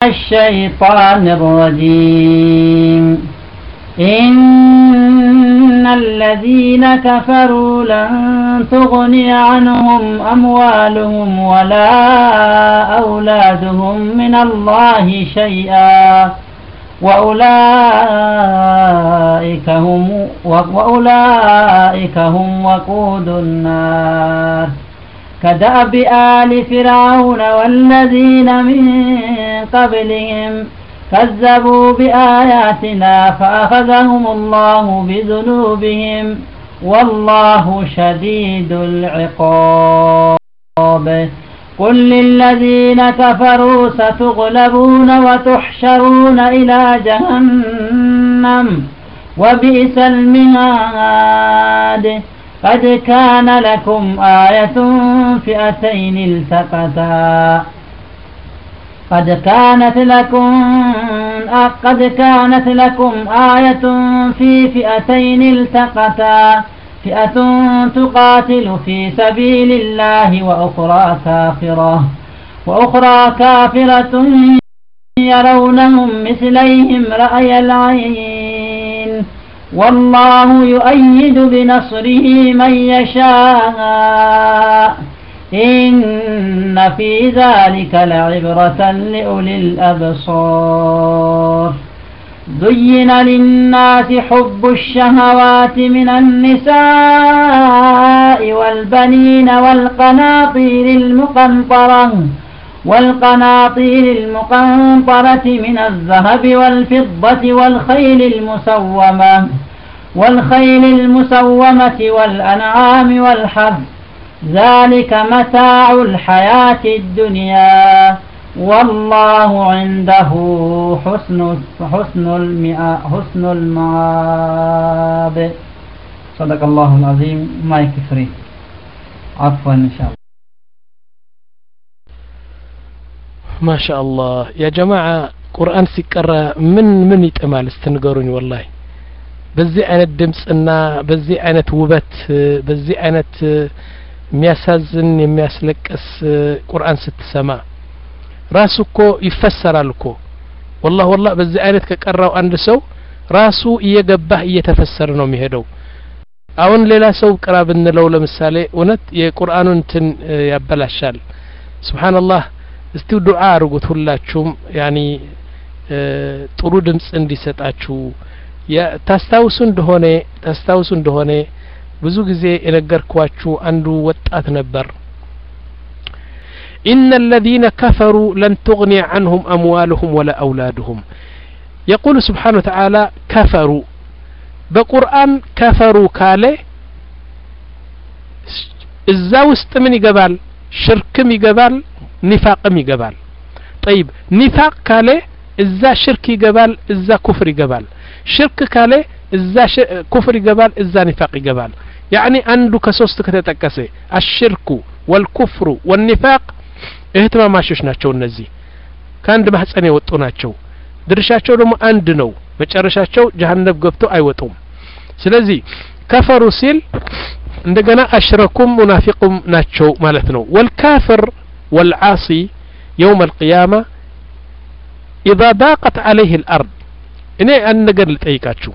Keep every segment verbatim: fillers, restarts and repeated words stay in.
الشيطان الرجيم إن الذين كفروا لن تغني عنهم أموالهم ولا أولادهم من الله شيئا وأولئك هم وأولئك هم وقود النار كدأب آل فرعون والذين من قبلهم كذبوا بآياتنا فأخذهم الله بذنوبهم والله شديد العقاب قل للذين كفروا ستغلبون وتحشرون إلى جهنم وبئس المهاد قد كان لكم آية فئتين التقتا قد كانت لكم قد كانت لكم آية في فئتين التقتا فئة تقاتل في سبيل الله وأخرى كافرة وأخرى كافرة يرونهم مثليهم رأي العين والله يؤيد بنصره من يشاء إن في ذلك لعبرة لأولي الأبصار زين للناس حب الشهوات من النساء والبنين والقناطير المقنطرة والقناطير المقنطرة من الذهب والفضة والخيل المسومة والخيل المسومة والأنعام والحرث ذلك متاع الحياة الدنيا والله عنده حسن حسن المآب حسن المآب صدق الله العظيم ما يكفري عفوا إن شاء الله ما شاء الله يا جماعة قرآن سيقرأ من من يتأمال استنقروني والله بزي عينت دمسنا بزي عينت وبت بزي عينت مياسازن يمياسلكس قرآن ستسماء راسو كو يفسر لكو والله والله بزي عينت كقراو عند سو راسو ييغباه يتفسر ነው የሚሄደው አሁን ሌላ ሰው ቅራ ብንለው ለምሳሌ እውነት የቁርአኑን እንትን ያበላሻል ሱብሃንአላህ እስቲ ዱዓ አርጉት ሁላችሁም ያኒ ጥሩ ድምጽ እንዲሰጣችሁ ታስታውሱ እንደሆነ ታስታውሱ እንደሆነ ብዙ ጊዜ የነገርኳችሁ አንዱ ወጣት ነበር إن الذين كفروا لن تغني عنهم أموالهم ولا أولادهم يقول سبحانه وتعالى كفروا بقرآن كفروا كاله الزاوست من يقبال شركم يقبال نفاقم يقبال طيب نفاق كاله إذا شرك يقبال إذا كفر يقبال شرك كاله إذا كفر يقبال إذا نفاق يقبال يعني عنده كسوست كتتكسي الشرك والكفر والنفاق اهتمام ماشوش ናቸው እነዚህ ከአንድ ማህፀን የወጡ ናቸው ድርሻቸው ደግሞ አንድ ነው መጨረሻቸው ጀሃነም ገብተው አይወጡም ስለዚህ ከፈሩ ሲል እንደገና አሽረኩም ሙናፊቁም ናቸው ማለት ነው والكافر والعاصي يوم القيامة إذا ضاقت عليه الأرض እኔ አንድ ነገር ልጠይቃችሁ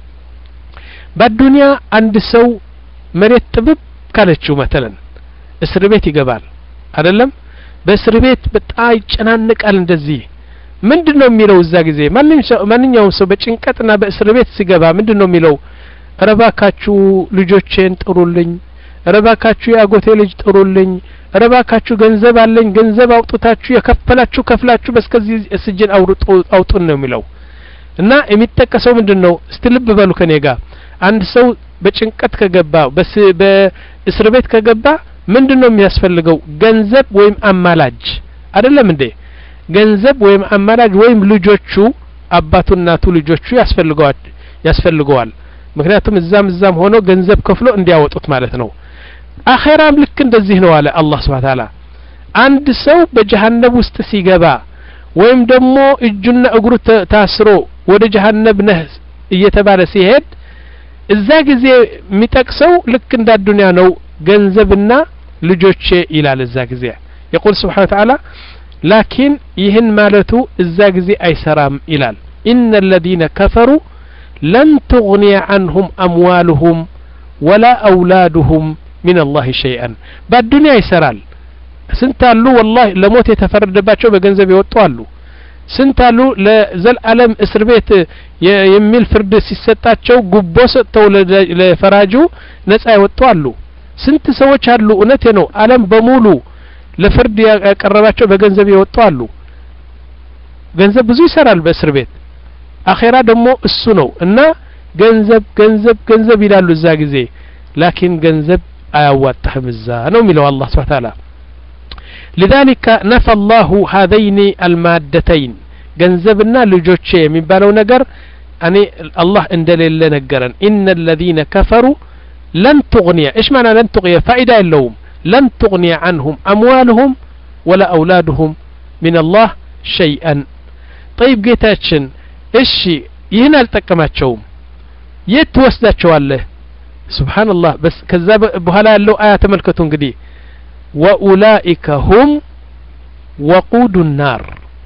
በዱንያ አንድ ሰው መሬት ጥብብ ካለችው مثلا እስር ቤት ይገባል አይደለም በእስር ቤት በጣም ይጨናነቃል እንደዚህ ምንድነው የሚለው እዛ ጊዜ ማንኛውም ሰው በጭንቀትና በእስር ቤት ሲገባ ምንድነው የሚለው ረባካችሁ ልጆቼን ጥሩልኝ ረባካችሁ ያጎቴ ልጅ ጥሩልኝ ረባካችሁ ገንዘብ አለኝ ገንዘብ አውጥታችሁ የከፈላችሁ ከፍላችሁ በስከዚህ ስጅን አውጡ አውጡን ነው የሚለው እና የሚጠቀሰው ምንድነው እስቲ ልብ በሉ ከኔ ጋር አንድ ሰው በጭንቀት ከገባ በእስር ቤት ከገባ ምንድነው የሚያስፈልገው ገንዘብ ወይም አማላጅ አይደለም እንዴ ገንዘብ ወይም አማላጅ ወይም ልጆቹ አባቱና እናቱ ልጆቹ ያስፈልገዋል ያስፈልገዋል ምክንያቱም እዛም እዛም ሆኖ ገንዘብ ከፍሎ እንዲያወጡት ማለት ነው አኺራም ልክ እንደዚህ ነው አለ አላህ Subhanahu Ta'ala አንድ ሰው በጀሃነም ውስጥ ሲገባ ወይም ደግሞ እጁና እግሩ ታስሮ ወደ ጀሃነም ነህ እየተባለ ሲሄድ እዛ ጊዜ የሚጠቅሰው ልክ እንደ ዱንያ ነው ገንዘብና ልጆቼ ይላል እዛ ጊዜ يقول سبحانه وتعالى ላኪን ይህን ማለቱ እዛ ጊዜ አይሰራም ይላል إن الذين كفروا لن تغني عنهم أموالهم ولا أولادهم من الله شيئا بالدنيا يسرال سنتالو والله لموت يتفردباتشو بገንዘብ ይወጣሉ ስንታሉ ለዘል ዓለም እስር ቤት የሚል ፍርድ ሲሰጣቸው ጉቦ ሰጥተው ለፈራጁ ነፃ ይወጣሉ ስንት ሰዎች አሉ እውነቴ ነው ዓለም በሙሉ ለፍርድ ያቀረባቸው በገንዘብ ይወጣሉ ገንዘብ ብዙ ይሰራል በእስር ቤት አኺራ ደግሞ እሱ ነው እና ገንዘብ ገንዘብ ገንዘብ ይላሉ እዛ ጊዜ ላኪን ገንዘብ አያዋጣህም እዛ ነው የሚለው አላህ Subhanahu Wa Ta'ala لذلك نفى الله هذين المادتين ገንዘብና ልጆቼ የሚባለው ነገር እኔ አላህ እንደሌለ ነገረን ان الذين كفروا لن تغني ايش معنى لن تغني فائده የለውም لن تغني عنهم اموالهم ولا اولادهم من الله شيئا طيب ጌታችን እሺ ይህን አልጠቀማቸውም የት ወስዳቸዋለህ ሱብሃንአላህ በስ ከዛ በኋላ ያለው አያ ተመልከቱ እንግዲህ وأولئك هم وقود النار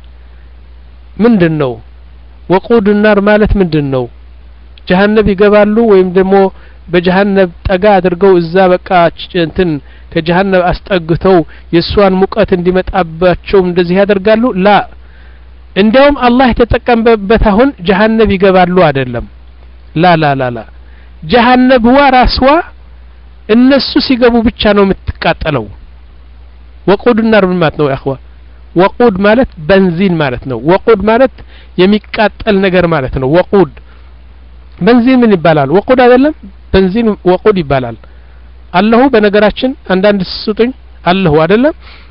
ምንድነው وقود النار ማለት ምንድነው ጀሃነም ይገባሉ ወይም ደግሞ በጀሃነም ጠጋ አድርገው እዛ በቃ እንትን ከጀሃነም አስጠግተው የሷን ሙቀት እንዲመጣባቸው እንደዚህ ያደርጋሉ ላ እንደውም አላህ የተጠቀመበት አሁን ጀሃነም ይገባሉ አይደለም ላ ላ ላ ላ ጀሃነም ወራስዋ እነሱ ሲገቡ ብቻ ነው የምትቃጠለው وقود النار ማለት ነው ያخوا وقود ማለት በንዚን ማለት ነው وقود ማለት የሚቃጠል ነገር ማለት ነው وقود በንዚን ምን ይባላል وقود አይደለም በንዚን وقود ይባላል አላሁ በነገራችን አንዳንድ ስጡኝ አላሁ አይደለም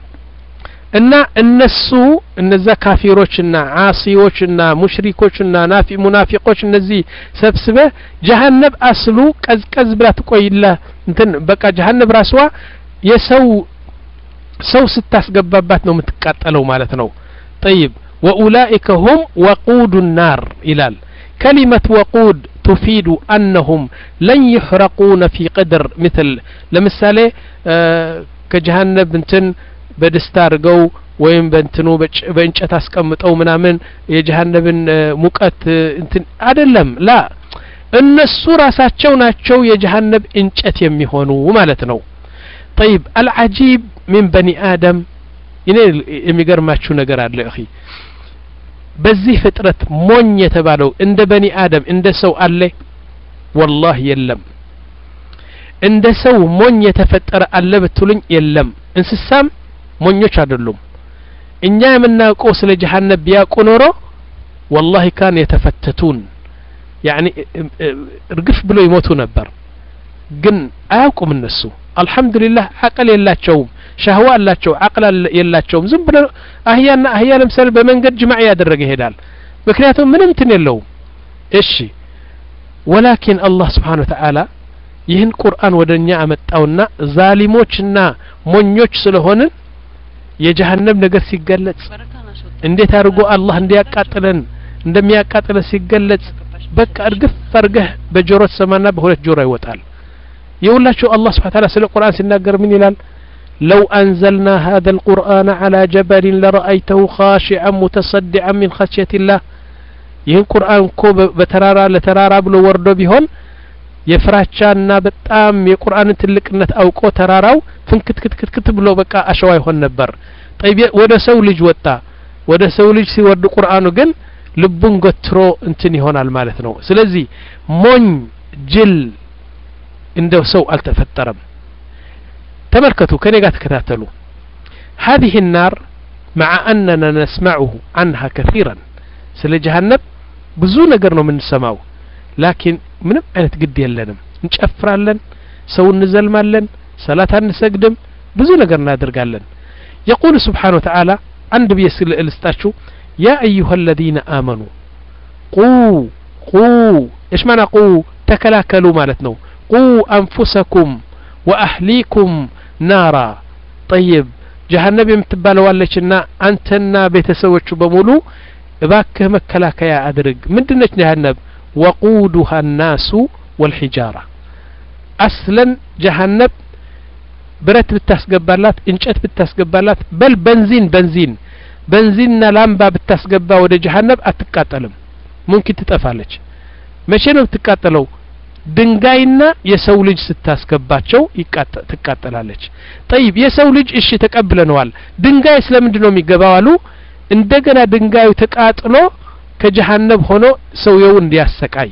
እና እነሱ እነዛ ካፊሮችና ዓሲዎችና ሙሽሪኮችና ናፊ ሙናፊቆች እነዚህ ሰብስበ ጀሃነም አስሉ ቀዝቀዝ ብላ ትቆይላ እንትን በቃ ጀሃነም ራስዋ የሰው ሰው ስታስገባባት ነው የምትቃጠለው ማለት ነው طيب واولئك هم وقود النار ይላል كلمه وقود تفيد انهم لن يحرقون في قدر مثل ለምሳሌ ከጀሃነም እንትን በደስታ አርገው ወይም በእንትኑ በእንጨት አስቀምጠው ምናምን የጀሃነምን ሙቀት እንትን አይደለም ላ እነሱ ራሳቸው ናቸው የጀሃነም እንጨት የሚሆኑ ማለት ነው طيب العجيب من بني آدم እኔ የሚገርማችሁ ነገር አለ اخي በዚህ ፍጥረት ሞኝ የተባለው እንደ በኒ አደም እንደ ሰው አለ والله የለም እንደ ሰው ሞኝ የተፈጠረ አለ በትሉኝ የለም እንስሳም ሞኞች አይደሉም እኛ የምናውቀው ስለ ጀሃነም ቢያውቁ ኖሮ والله كان يتفتتون يعني እርግፍ ብሎ ይሞቱ ነበር ግን አያውቁም እነሱ አልহামዱሊላህ አቀል የላቸውም ሻህዋ አላቸው አቀል የላቸውም ዝም ብለው አህያና አህያ ለምሳሌ በመንገድ ጅማዕ ያደረገ ይሄዳል ምክንያቱም ምንም እንትን የለው እሺ ولكن الله سبحانه وتعالى ይህን ቁርአን ወደኛ አመጣውና ዛሊሞችና ሞኞች ስለሆነ የጀሃነም ነገር ሲገለጽ እንዴት አድርጎ አላህ እንዲያቃጥለን እንደሚያቃጥለን ሲገለጽ በቃ እርግፍ ፈርገህ በጆሮት ሰማና በሁለት ጆሮ ይወጣል يقوللاችሁ الله سبحانه وتعالى سለ ቁርአን ሲናገር ምን ይላል لو أنزلنا هذا القرآن على جبل لرأيته خاشعا متصدعا من خشية الله ይህን ቁርአን እኮ በተራራ ለተራራ ብሎ ወርዶ ቢሆን የፍራቻና በጣም የቁርአን ትልቅነት አውቆ ተራራው ፍንክትክትክት ብሎ በቃ አሸዋ ይሆን ነበር طيب ወደ ሰው ልጅ ወጣ ወደ ሰው ልጅ ሲወርድ ቁርአኑ ግን ልቡን ገትሮ እንትን ይሆናል ማለት ነው ስለዚህ ሞኝ ጅል እንደው ሰው አልተፈጠረም ተመልከቱ ከኔ ጋር ተከታተሉ هذه النار مع أننا نسمعه عنها كثيرا ስለ ጀሃነም ብዙ ነገር ነው የምንሰማው ላኪን ምንም አይነት ግድ የለንም እንጨፍራለን ሰው እንዘልማለን ሰላት አንሰግድም ብዙ ነገር እናደርጋለን يقول سبحانه وتعالى عند بيسل الستاشو يا أيها الذين آمنوا قوا قوا إيش معنى قوا تكلاكلوا مالتنا قوا أنفسكم وأهليكم نارا طيب جهنم يمتبالوا والليشنا أنتنا بيتسوتشو بمولو باكه مكلاكيا أدرق من دنش جهنم وقودها الناس والحجارة أصلا جهنم برت بتسقبالات انشأت بتسقبالات بل بنزين بنزين በንዚንና ላምባ ብታስገባ ወደ ጀሃነም አትቃጠልም ሙምኪን ትጠፋለች መቼ ነው ትቃጠለው ድንጋይና የሰው ልጅ ስታስገባቸው ትቃጠላለች طيب የሰው ልጅ እሺ ተቀብለናል ድንጋይ ስለምንድነው የሚገባው አሉ እንደገና ድንጋዩ ተቃጥሎ ከጀሃነም ሆኖ ሰውየው እንዲያሰቃይ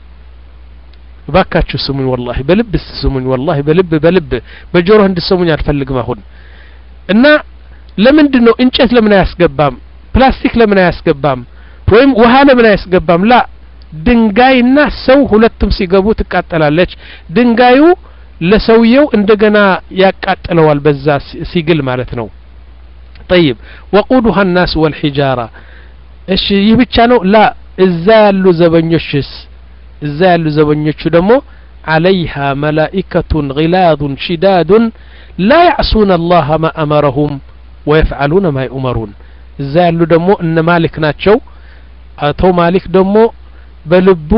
ባካችሁ ስሙኝ والله በልብ ስሙኝ والله በልብ በልብ በጆሮ እንድሰሙኝ አልፈልግም አሁን እና ለምንድነው እንጨት ለምን አያስገባም ፕላስቲክ ለምን አያስገባም ወይም ውሃ ለምን አያስገባም ላ ድንጋይና ሰው ሁለቱም ሲገቡ ትቃጠላለች ድንጋዩ ለሰውየው እንደገና ያቃጥለዋል በዛ ሲግል ማለት ነው طيب وقودها الناس والحجاره እሺ ይህ ብቻ ነው ላ እዛ ያሉ ዘበኞችስ እዛ ያሉ ዘበኞቹ ደግሞ عليها ملائكة غلاظ شداد لا يعصون الله ما أمرهم ويفعلون ما يؤمرون እዛ ያሉ ደግሞ እነ ማሊክ ናቸው አቶ ማሊክ ደግሞ በልቡ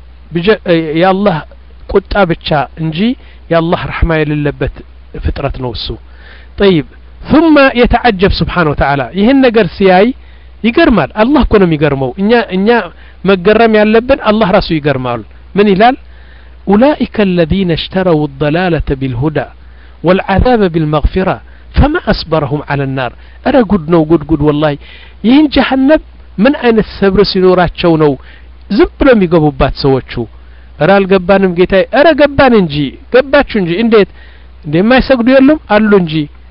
ያላህ ቁጣ ብቻ እንጂ ያላህ ረህማ የሌለበት ፍጥረት ነው እሱ طيب ثم يتعجب سبحانه وتعالى ይሄን ነገር ሲያይ ይገርማል አላህ እኮ ነው የሚገርመው እኛ እኛ መገረም ያለብን አላህ ራሱ ይገርማል ምን ይላል اولئك الذين اشتروا الضلاله بالهدى والعذاب بالمغفره فما اصبرهم على النار ارى ጉድ ነው ጉድ ጉድ والله ይህን ጀሃነም ምን አይነት ሰብር ሲኖራቸው ነው ዝም ብለው የሚገቡባት ሰዎቹ ኧረ አልገባንም ጌታዬ ኧረ ገባን እንጂ ገባችሁ እንጂ እንዴት እንደማይሰግዱ የለም አሉ እንጂ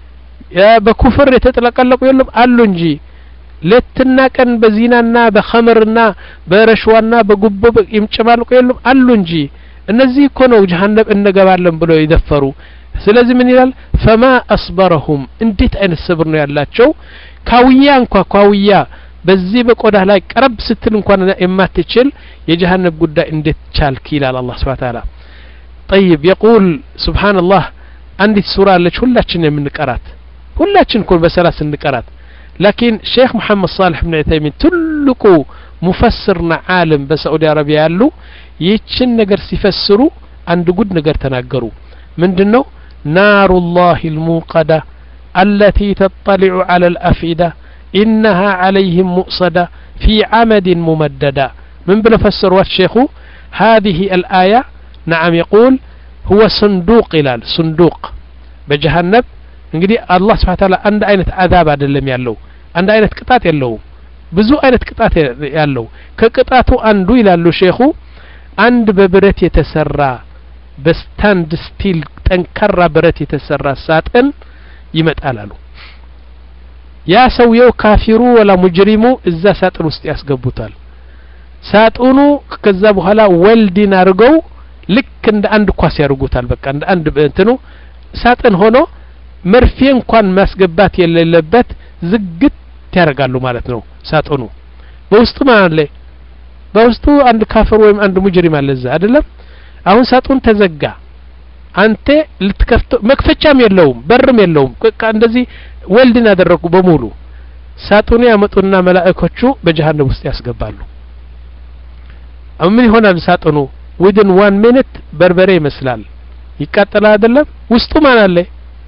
በኩፍር የተጠለቀለቁ የለም አሉ እንጂ ለትና ቀን በዚናና በኸምርና በረሽዋና በጉቦ ይምጨማልቁ የለም አሉ እንጂ እነዚህ እኮ ነው ጀሃነም እንገባለን ብለው ይደፈሩ ስለዚህ ምን ይላል فما اصبرهم እንዴት አይነት ሰብር ነው ያላቸው ካውያ እንኳን ካውያ በዚህ በቆዳ ላይ ቀረብ ስትል እንኳን የማትችል የጀሃነም ጉዳይ እንዴት ቻልክ ይላል አላህ Subhanahu Wa Ta'ala طيب يقول سبحان الله عندي سورة لك ሁላችን የምንቀራት ሁላችን ኮን በሰላስ እንቀራት لكن شيخ محمد صالح بن عثيمين ትልቁ مفسرنا عالم بسعودي عربية ያሉ ይህችን ነገር ሲፈስሩ አንድ ጉድ ነገር ተናገሩ ምንድነው نار الله الموقدة التي تطلع على الأفئدة إنها عليهم مؤصدة في عمد ممددة من بنفسر والشيخ هذه الآية نعم يقول هو صندوق إلال صندوق بجهنم እንግዲህ አላህ Subhanahu Wa Ta'ala አንድ አይነት አዛብ አይደለም ያለው አንድ አይነት ቅጣት ያለው ብዙ አይነት ቅጣት ያለው ከቅጣቱ አንዱ ይላሉ ሼኹ አንድ በብረት የተሰራ በስታንድ ስቲል ጠንካራ ብረት የተሰራ ሳጥን ይመጣል አሉ ያ ሰውየው ካፊሩ ወላ ሙጅሪሙ እዛ ሳጥን ውስጥ ያስገቡታል ሳጥኑ ከዛ በኋላ ወልዲን አርገው ልክ እንደ አንድ ኳስ ያርጉታል በቃ እንደ አንድ እንትኑ ሳጥን ሆኖ መርፌ እንኳን ማስገባት የሌለበት ዝግት ያረጋሉ ማለት ነው ሳጥኑ በውስጡ ማለት በውስጡ አንድ ካፊር ወይም አንድ ሙጅሪም አለ እዛ አይደለም አሁን ሳጥኑ ተዘጋ አንተ ልትከፍተው መክፈቻም የለውም በርም የለውም በቃ እንደዚህ ወልድን አደረጉ በሙሉ ሳጥኑ ያመጡና መላእክቶቹ በጀሃነም ውስጥ ያስገባሉ አምን ይሆናል ሳጥኑ within one minute በርበሬ ይመስላል ይቃጠላል አይደለም ውስጡ ማን አለ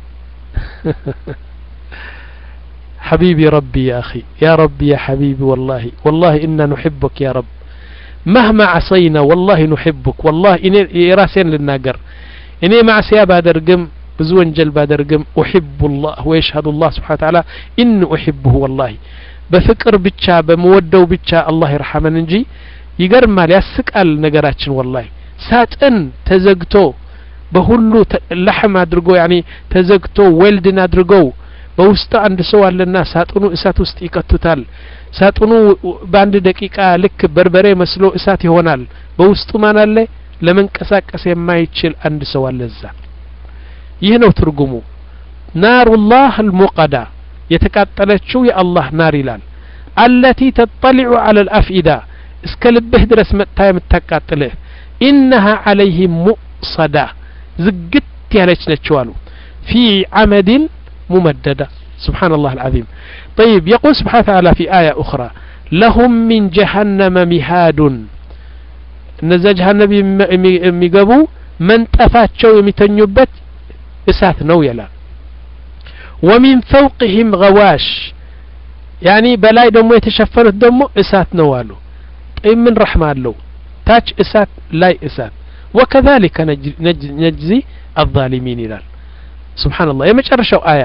حبيبي ربي يا أخي يا ربي يا حبيبي والله والله إنا نحبك يا رب مهما عصينا والله نحبك والله إني راسين للناقر إني مع سياب أدرقم بزون جلب أدرقم أحب الله ويشهد الله سبحانه وتعالى إن أحبه والله بفكر بتشا بمودة وبتشا الله يرحمن نجي يقرم مالي أسكال نقراتشن والله ساتن تزقتو بهلو اللحم أدرقو يعني تزقتو ولدن أدرقو በውስጥ አንድ ሰው አለና ሳጥኑ እሳት ውስጥ ይከቱታል ሳጥኑ በአንድ ደቂቃ ልክ በርበሬ መስሎ እሳት ይሆናል በውስጡ ማን አለ ለመንቀሳቀስ የማይችል አንድ ሰው አለዛ ይህ ነው ትርጉሙ ናሩላህ الموقدة የተቃጠለችው የአላህ ናር ይላል التي تطلع على الأفئدة እስከ ልብህ ድረስ መጣ የምታቃጥልህ إنها عليهم مؤصدة ዝግት ያለች ነች አሉ في عمد ممددة سبحان الله العظيم طيب يقول سبحانه وتعالى في آية أخرى لهم من جهنم مهاد نزا جهنم يميقبوا من تفاتشوا يمتنيبت إسات نويلا ومن فوقهم غواش يعني በላይ ደግሞ የተሸፈኑት ደግሞ እሳት ነው አሉ طيب من رحمة الله ታች እሳት ላይ እሳት وكذلك نجزي الظالمين ይላል سبحان الله የመጨረሻው አያ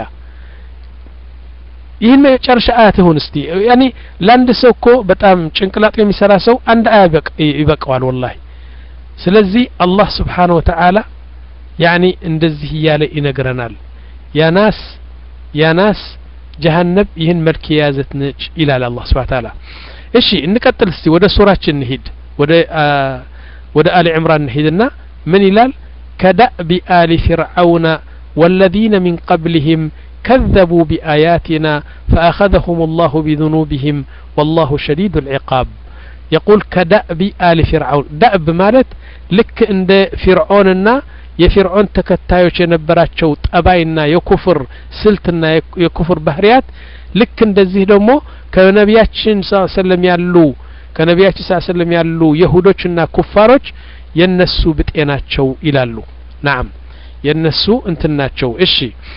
ይሄን መጨረሻ አያት ይሁን እስቲ يعني ለአንድ ሰው እኮ በጣም ጭንቅላት የሚሰራ ሰው አንድ አያ ይበቃዋል والله ስለዚህ አላህ Subhanahu Wa Ta'ala يعني እንደዚህ ያለ ይነግረናል ያ ናስ ያ ናስ جهنم ይህን መልክ ያዘት ነች ይላል አላህ Subhanahu Wa Ta'ala እሺ እንቀጥል እስቲ ወደ ሱራችን እንሂድ ወደ ወደ አሊ ዕምራን እንሂድና ምን ይላል كدأب آل فرعون والذين من قبلهم كذبوا بآياتنا فأخذهم الله بذنوبهم والله شديد العقاب يقول كدأب آل فرعون دأب مالت لك عند فرعوننا የፊርዖን ተከታዮች የነበራቸው ጠባይና የኩፍር ስልትና የኩፍር ባህሪያት ልክ እንደዚህ ደግሞ ከነቢያችን ሰለላሁ ዐለይሂ ወሰለም ያሉ ከነቢያችን ሰለላሁ ዐለይሂ ወሰለም ያሉ ይሁዶችና ኩፋሮች የነሱ ብጤናቸው ይላሉ نعم የነሱ እንትናቸው እሺ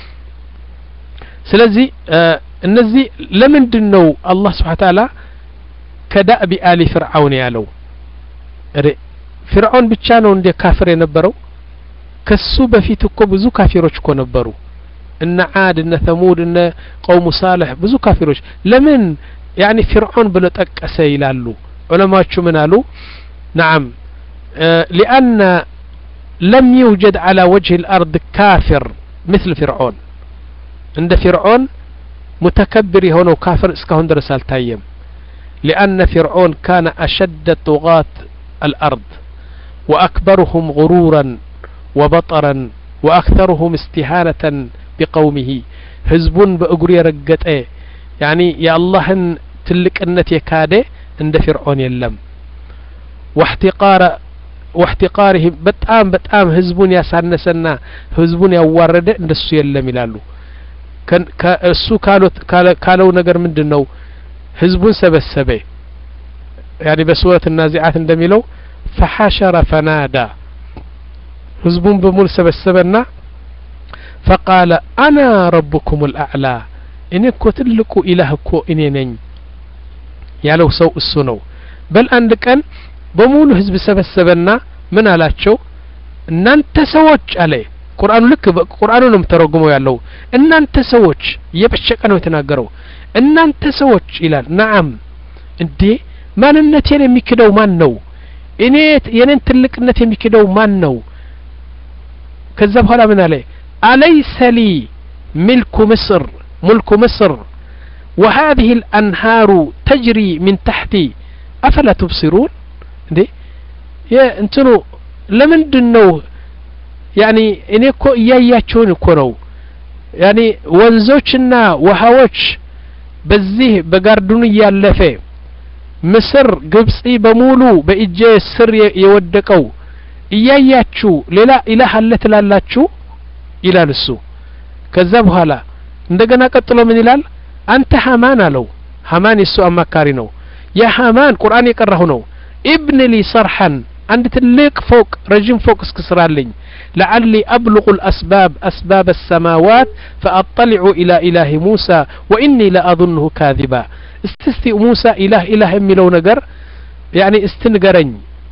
ስለዚህ እነዚህ ለምንድነው አላህ Subhanahu Wa Ta'ala ከዳእቢ አሊ ፍርዓውን ያለው ፍርዓውን ብቻ ነው እንደ ካፍር የነበረው ከሱ በፊት እኮ ብዙ ካፊሮች እኮ ነበሩ እነ ዓድ እነ ተሙድ እነ قوم صالح ብዙ ካፊሮች ለምን يعني فرعون ብሎ ጠቀሰ ይላሉ ዑለማዎቹ ምን አሉ نعم لأن لم يوجد على وجه الأرض كافر مثل فرعون عند فرعون متكبر هنا وكافر اسكهون درس التايم لأن فرعون كان أشد طغاة الأرض وأكبرهم غرورا وبطرا وأكثرهم استهانة بقومه حزبون بأقري رقته يعني يا الله تلك أنت يكاده عند فرعون يلم واحتقار واحتقارهم بتأم بتأم حزبون يسانسنا حزبون يوارد عند السو يلم يلالو كان السو كالو كالو نجر من دنو حزبون سبسبه يعني بسورة النازعات عندما فحشر فنادى حزبون بمول سبسبنا فقال أنا ربكم الأعلى إني كتلكو إلهكو إني نين يالو سوء السنو بل عندك أن بمول حزب سبسبنا من على شو إن أنت سوتش عليه قرآن لك قرآن لم ترجمه يالو إن أنت سوتش يبشك أنا وتناقروا إن أنت سوتش إلى نعم إنتي ما ننتين ميكدو ما نو إني ينتلك نتين ميكدو ما نو كذب هلا من عليه أليس لي ملك مصر ملك مصر وهذه الأنهار تجري من تحتي أفلا تبصرون دي يا انتنو لمن دنو يعني إني كو إياياتشون كونو يعني وانزوشنا وهاوش بزيه بقاردون يالفه مصر قبصي بمولو بإجي السر يودكو إياياتشو للا إله اللي تلالاتشو إلى السو كذب هلا عندنا قتلوا من إلال أنت حمان لو حمان السوء مكارينو يا حمان قرآن يقرهنو ابن لي صرحا عند تلك فوق رجم فوق اسكسرالين لعلي أبلغ الأسباب أسباب السماوات فأطلع إلى إله موسى وإني لأظنه كاذبا استثي موسى إله إله ملو نجر يعني استنقرن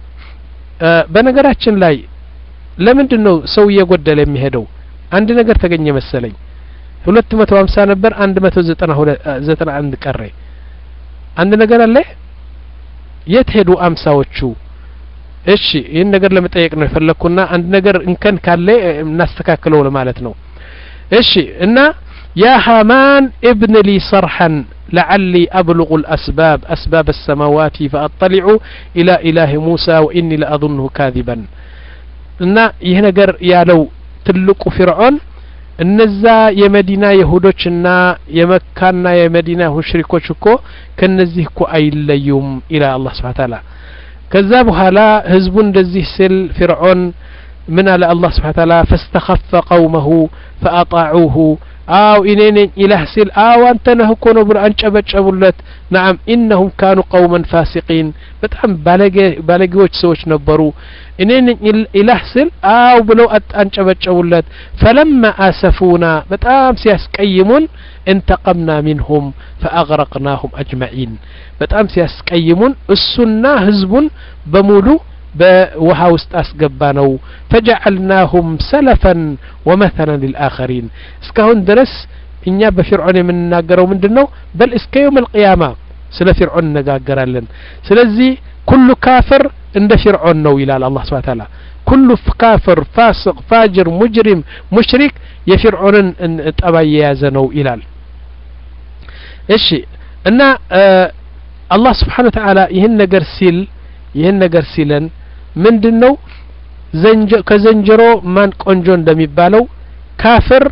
أه بنقراتشن لاي لمن دنو سوي يقود لم يهدو عند نجر تجني مسلين ሁለት መቶ ሃምሳ ነበር አንድ መቶ ዘጠና አንድ ቀረ አንድ ነገር አለ የት ሄዱ አምሳዎቹ እሺ ይሄን ነገር ለመጠየቅ ነው የፈለኩና አንድ ነገር እንከን ካለ እናስተካክለው ለማለት ነው እሺ እና يا هامان ابن لي صرحا لعلي أبلغ الأسباب أسباب السماوات فأطلع إلى إله موسى وإني لأظنه كاذبا እና ይሄ ነገር ያለው ትልቁ ፍርዖን እነዛ የመዲና ይሁዶችና የመካና የመዲና ሙሽሪኮች እኮ ከነዚህ እኮ አይለዩም ኢላ አላህ Subhanahu Ta'ala ከዛ በኋላ ህዝቡ እንደዚህ ሲል ፍርዖን ምን አለ አላህ Subhanahu Ta'ala فاستخف قومه فأطاعوه አው ኢኔኔ ኢላህ ሲል አው አንተ ነህ እኮ ነው ብሎ አንጨበጨቡለት نعم انهم كانوا قوما فاسقين በጣም ባለጌ ባለጌዎች ሰዎች ነበሩ ኢኔኔ ኢላህ ሲል አው ብሎ አንጨበጨቡለት فلما اسفونا በጣም ሲያስቀይሙን انتقمنا منهم فاغرقناهم اجمعين በጣም ሲያስቀይሙን እሱና ህዝቡን በሙሉ በውሃ ውስጥ አስገባነው فجعلناهم سلفا ومثلا للآخرين እስካሁን ድረስ እኛ በፍርዖን የምንናገረው ምንድነው በል እስከ يوم القيامة ስለ ፍርዖን እንነጋገራለን ስለዚህ كل كافر እንደ ፍርዖን ነው ይላል አላህ Subhanahu Wa Ta'ala كل كافر فاسق فاجر مجرم مشرك የፍርዖንን ጠባይ የያዘ ነው ይላል እሺ እና አላህ Subhanahu Wa Ta'ala ይሄን ነገር ሲል ይሄን ነገር ሲለን ምንድነው ዘንጀ ከዘንጀሮ ማን ቆንጆ እንደሚባለው ካፍር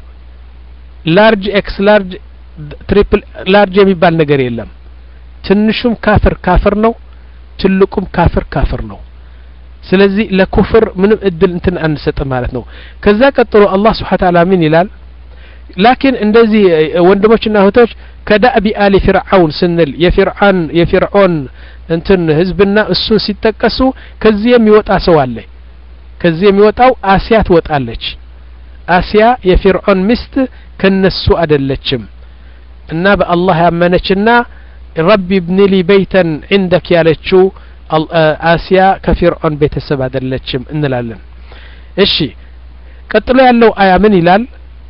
ላርጅ ኤክስ ላርጅ ትሪፕል ላርጅ የሚባል ነገር የለም ትንሹም ካፍር ካፍር ነው ትልቁም ካፍር ካፍር ነው ስለዚህ ለኩፍር ምንም እድል እንትን አንሰጥ ማለት ነው ከዛ ቀጥሎ አላህ Subhanahu Wa Ta'ala ምን ይላል ላኪን እንደዚህ ወንድሞችና እህቶች ከዳቢ አሊ ፍርዓውን ስንል የፍርዓን የፍርዓን እንትን ህዝብና እሱ ሲተቀሱ ከዚህ የሚወጣ ሰው አለ ከዚህ የሚወጣው አሲያ ትወጣለች አሲያ የፍርዓን ሚስት ከነሱ አይደለችም እና በአላህ ያመነችና ረቢ ኢብኒ ሊ በይተን عندك ያለችው አሲያ ከፍርዓን ቤተሰብ አይደለችም እንላለን እሺ ቀጥሎ ያለው አያ ምን ይላል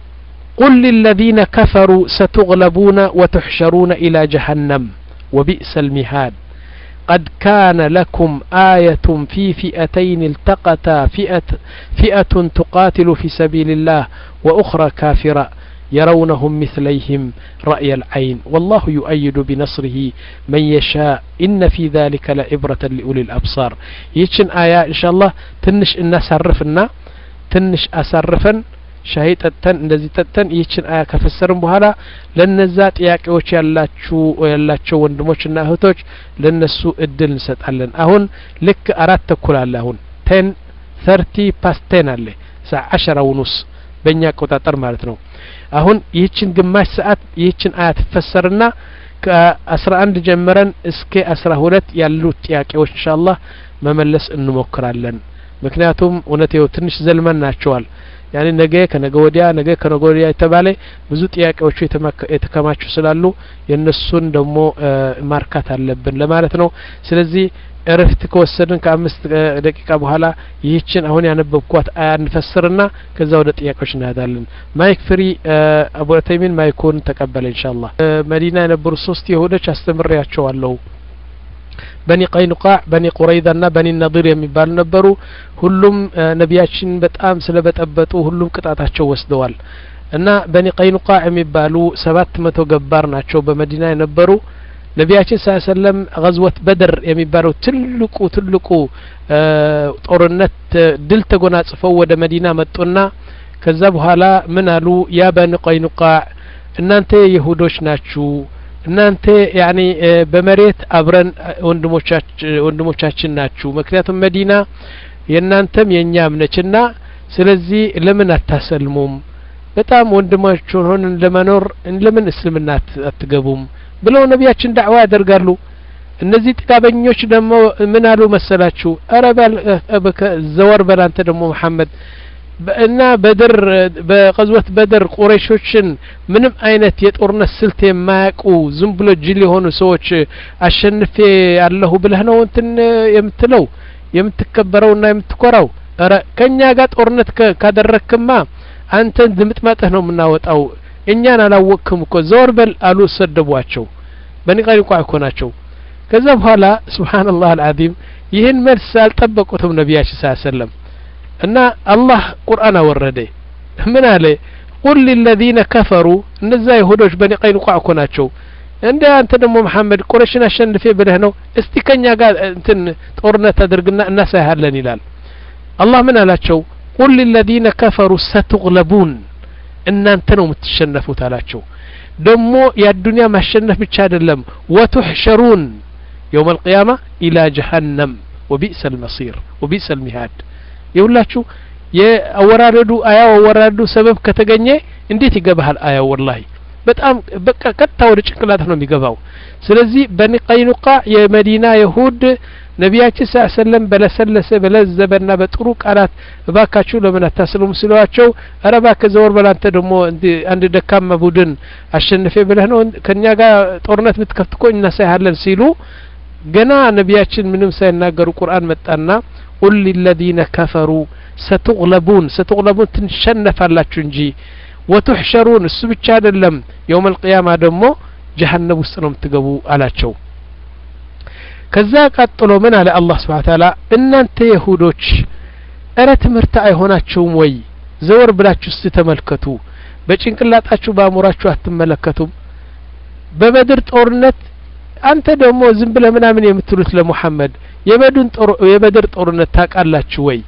قل للذين كفروا ستغلبون وتحشرون إلى جهنم وبئس المهاد قد كان لكم آية في فئتين التقتا فئة, فئة تقاتل في سبيل الله وأخرى كافرة يرونهم مثليهم رأي العين والله يؤيد بنصره من يشاء إن في ذلك لعبرة لأولي الأبصار يتشن آية إن شاء الله تنش الناس صرفنا تنش أصرفن ሻሂ ጠጥተን እንደዚህ ጠጥተን ይህችን አያ ከፈሰርን በኋላ ለነዛ ጥያቄዎች ያላችሁ ያላችሁ ወንድሞችና እህቶች ለነሱ እድል እንሰጣለን አሁን ልክ አራት ተኩል አለ አሁን ten thirty past ten አለ ሰዓ عشرة ونص በእኛ አቆጣጠር ማለት ነው አሁን ይህችን ግማሽ ሰዓት ይህችን አያ ተፈሰርና ከ11 ጀምረን እስከ አስራ ሁለት ያሉት ጥያቄዎች ኢንሻአላህ መመለስ እንሞክራለን ምክንያቱም እውነቴው ትንሽ ዘልመን ናቸዋል ያኔ ነገ ከነገ ወዲያ ነገ ከነገ ወዲያ የተባለ ብዙ ጥያቄዎች የተከማቹ ስላሉ የነሱን ደግሞ ማርካት አለብን ለማለት ነው ስለዚህ እረፍት ከወሰድን ከአምስት ደቂቃ በኋላ ይህችን አሁን ያነበብኳት አያ እንፈስርና ከዛ ወደ ጥያቄዎች እንሄዳለን ማይክ ፍሪ አቡ ተይሚን ማይኩን ተቀበለ ኢንሻአላህ መዲና የነበሩ ሶስት ይሁዶች አስተምሬያቸዋለሁ በኒ ቀይኑቃዕ በኒ ቁረይዛና በኒ ነዲር የሚባሉ ነበሩ ሁሉም ነቢያችን በጣም ስለበጠበጡ ሁሉም ቅጣታቸው ወስደዋል እና በኒ ቀይኑቃዕ የሚባሉ ሰባት መቶ ገባር ናቸው በመዲና የነበሩ ነቢያችን ሰለላሁ ዐለይሂ ወሰለም غزوة بدر የሚባለው ትልቁ ትልቁ ጦርነት ድል ተጎናጽፈው ወደ መዲና መጡና ከዛ በኋላ ምን አሉ ያ በኒ ቀይኑቃዕ እናንተ ይሁዶች ናችሁ እናንተ ያኒ በመሬት አብረን ወንድሞቻችን ወንድሞቻችን ናችሁ ምክንያቱም መዲና የናንተም የኛም ነችና ስለዚህ ለምን አታሰልሙም በጣም ወንድማችሁ ሆነን ለመኖር ለምን እስልምና አትገቡም ብለው ነቢያችን ዳዕዋ ያደርጋሉ እነዚህ ጥቃበኞች ደግሞ ምን አሉ መሰላችሁ አረባል ዘወር በላንተ ደግሞ መሐመድ እና በድር በغزوة بدر ቁረይሾችን ምንም አይነት የጦርነት ስልት የማያውቁ ዝም ብሎ ጅል የሆኑ ሰዎች አሸንፌ ያለሁ ብለህ ነው እንትን የምትለው የምትከበረውና የምትኮራው አረ ከኛ ጋር ጦርነት ካደረክማ አንተ ድምጥማጥህ ነው ምናወጣው እኛን አላወቅኩም እኮ ዘወር በል አሉ ሰደቧቸው በኒቃይ ቋዕኮ ናቸው ከዛ በኋላ ሱብሃንአላህ አልዓዚም ይህን መልስ አልጠበቁትም ነቢያችን ሰለላሁ ዐለይሂ ወሰለም እና አላህ ቁርአን አወረደ ምን አለ قل للذين كفروا እነዛ ይሁዶች በኒ ቀይኑቃዕ እኮ ናቸው እንደ አንተ ደግሞ መሐመድ ቁረይሽን አሸንፌ ብለህ ነው እስቲ ከኛ ጋር እንትን ጦርነት አድርግና እናሳያለን ይላል አላህ ምን አላቸው قل للذين كفروا ستغلبون እናንተ ነው የምትሸነፉት አላቸው ደግሞ የዱንያ ማሸነፍ ብቻ አይደለም وتحشرون يوم القيامة إلى جهنم وبئس المصير وبئس المهاد ይውላችሁ የአወራረዱ አያው አወራረዱ ሰበብ ከተገኘ እንዴት ይገባሃል አያ ወላሂ በጣም በቃ ቀጥታ ወደ ጭንቅላት ነው የሚገባው ስለዚህ በኒ ቀይኑቃ የመዲና ይሁድ ነቢያችን ሰለላሁ ዐለይሂ ወሰለም በለሰለሰ በለዘበና በጥሩ ቃላት እባካችሁ ለምን አታስሉም ሲሏቸው አረባ ከዘወር በላንተ ደግሞ አንድ ደካማ ቡድን አሸንፈ ብለህ ነው ከኛ ጋር ጦርነት ምትከፍትኮ እናሳይሃለን ሲሉ ገና ነቢያችን ምንም ሳይናገሩ ቁርአን መጣና ቁል للذين كفروا ستغلبون ستغلبون ትንሸነፋላችሁ እንጂ وتحشرون እሱ ብቻ አይደለም يوم القيامه ደግሞ جهنم ውስጥ ነው የምትገቡ አላቸው ከዛ ቀጥሎ ምን አለ አላህ Subhanahu Ta'ala እናንተ ይሁዶች እረ ትምርታ አይሆናችሁም ወይ ዘወር ብላችሁ ተመልከቱ በጭንቅላታችሁ ባሙራችሁ አትመለከቱም በበድር ጦርነት አንተ ደግሞ ዝም ብለ ምናምን የምትሉት ለሙሐመድ የበድን ጦር የበድር ጦርነት ታቃላችሁ ወይ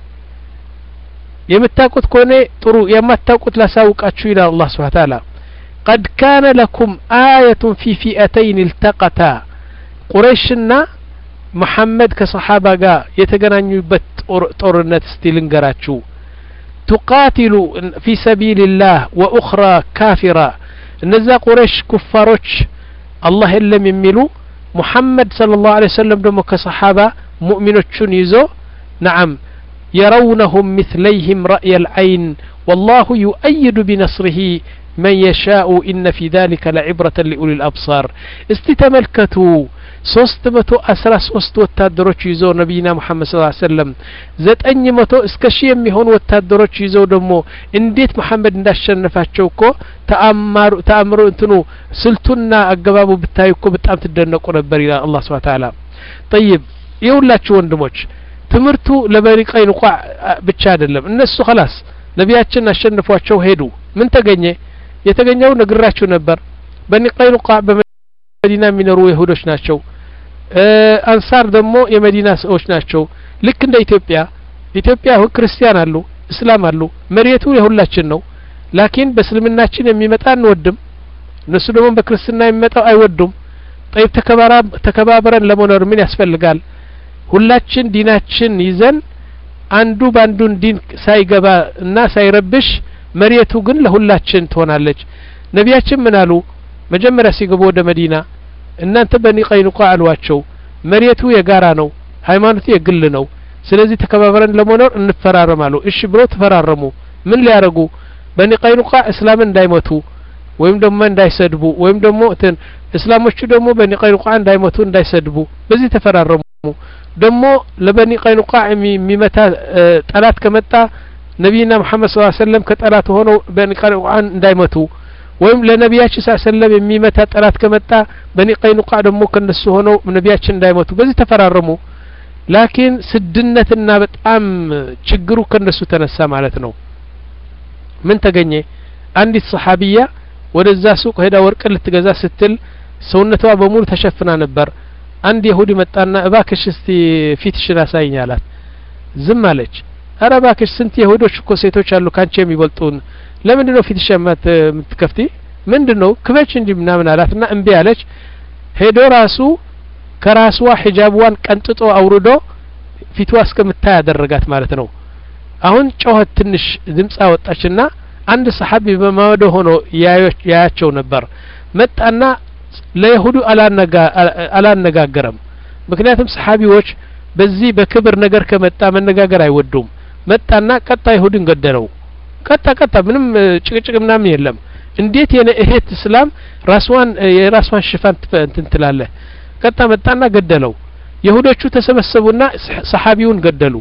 የምታቁት ኮኔ ጥሩ የማታቁት ላሳውቃችሁ ይላል አላህ Subhanahu Ta'ala قد كان لكم آية في فئتين التقتا قريشنا محمد كصحابة قا يتقنانيوبت طورنت ستيلنقراتشو تقاتل في سبيل الله وأخرى كافرة نزا قريش كفاروش الله إلا مميلو محمد صلى الله عليه وسلم دمو كصحابة مؤمنوشون يزو نعم يرونهم مثليهم رأي العين والله يؤيد بنصره من يشاء إن في ذلك لعبرة لأولي الأبصار استتملكتوا ሶስት መቶ አስራ ሶስት ወታደሮች ይዘው ነብይና መሐመድ ሰለላሁ ዐለይሂ ወሰለም ዘጠኝ መቶ እስከ ሺህ የሚሆኑ ወታደሮች ይዘው ደግሞ እንዴት መሐመድ እንዳሸነፋቸው እኮ ተአማሩ ተአምሩ እንትኑ ስልቱና አገባቡ ብታዩኮ በጣም ትደነቁ ነበር ይላል አላህ Subhanahu Ta'ala طيب ይውላችሁ ወንድሞች ትምርቱ ለበኒ ቀይኑቃ ብቻ አይደለም እነሱ خلاص ነብያችን አሸንፏቸው ሄዱ ምን ተገኘ የተገኘው ነግራችሁ ነበር በኒ ቀይኑቃ በመዲና የሚኖሩ ይሁዶች ናቸው አንሳር ደግሞ የመዲና ሰዎች ናቸው ልክ እንደ ኢትዮጵያ ኢትዮጵያ ሁ ክርስቲያን አሉ እስላም አሉ መሪቱ የሁላችን ነው ላኪን በእስልምናችን የሚመጣ እንወድም እነሱ ደግሞ በክርስትና የሚመጣው አይወዱም طيب ተከባራ ተከባበረን ለመኖር ምን ያስፈልጋል ሁላችን ዲናችን ይዘን አንዱ ባንዱን ዲን ሳይገባ እና ሳይረብሽ መሪቱ ግን ለሁላችን ትሆናለች ነቢያችን ምን አሉ መጀመሪያ ሲገቡ ወደ መዲና እናንተ በኒ ቀይኑቃ አሏቸው መሪቱ የጋራ ነው ሃይማኖቱ የግል ነው ስለዚህ ተከባበረን ለመኖር እንፈራረማሉ እሺ ብሎ ተፈራረሙ ምን ሊያረጉ በኒ ቀይኑቃ እስላም እንዳይመቱ ወይም ደግሞ እንዳይሰድቡ ወይም ደግሞ እንትን እስላሞቹ ደግሞ በኒ ቀይኑቃ እንዳይመቱ እንዳይሰድቡ በዚህ ተፈራረሙ ደግሞ ለበኒ ቀይኑቃ የሚመታ ጠላት ከመጣ ነብይና መሐመድ ሰለላሁ ዐለይሂ ወሰለም ከጠላት ሆኖ በኒ ቀይኑቃ እንዳይመቱ ወይም ለነቢያችን ሰለላሁ ዐለይሂ ወሰለም የሚመታ ጠላት ከመጣ በኒ ቀይኑቃ ደግሞ ከነሱ ሆነው ነቢያችን እንዳይመቱ በዚህ ተፈራረሙ ላኪን ስድነትና በጣም ችግሩ ከነሱ ተነሳ ማለት ነው ምን ተገኘ አንዲት ሰሃቢያ ወደዛ ሱቅ ሄዳ ወርቅ ልትገዛ ስትል ሰውነቷ በሙሉ ተሸፍና ነበር አንድ ይሁዲ መጣና እባክሽ እስቲ ፊትሽን አሳይኝ አላት ዝም አለች ኧረ እባክሽ ስንት ይሁዶች እኮ ሴቶች አሉ ካንቺ የሚበልጡን ለምንድን ነው ፊትሽ የምትከፍቲ ምንድነው ክበች እንጂ ምናምን አላትና እንቢ አለች ሄዶ ራሱ ከራስዋ ሒጃብዋን ቀንጥጦ አውርዶ ፊትዋ እስከምታይ ያደረጋት ማለት ነው አሁን ጮኸት ትንሽ ድምጽ አወጣችና አንድ ሰሃቢ በማወደ ሆኖ ያያቸው ነበር መጣና ለይሁዱ አላነጋ አላነጋገረም ምክንያቱም ሰሃቢዎች በዚህ በክብር ነገር ከመጣ መነጋገር አይወዱም መጣና ቀጣ ይሁድን ገደለው ቀጣ ቀጣ ምንም ጭቅጭቅ ምናምን የለም እንዴት የነ እህት እስላም ራስዋን የራስዋን ሽፋን እንትን ትላለህ ቀጣ መጣና ገደለው ይሁዶቹ ተሰበሰቡና ሰሃቢውን ገደሉ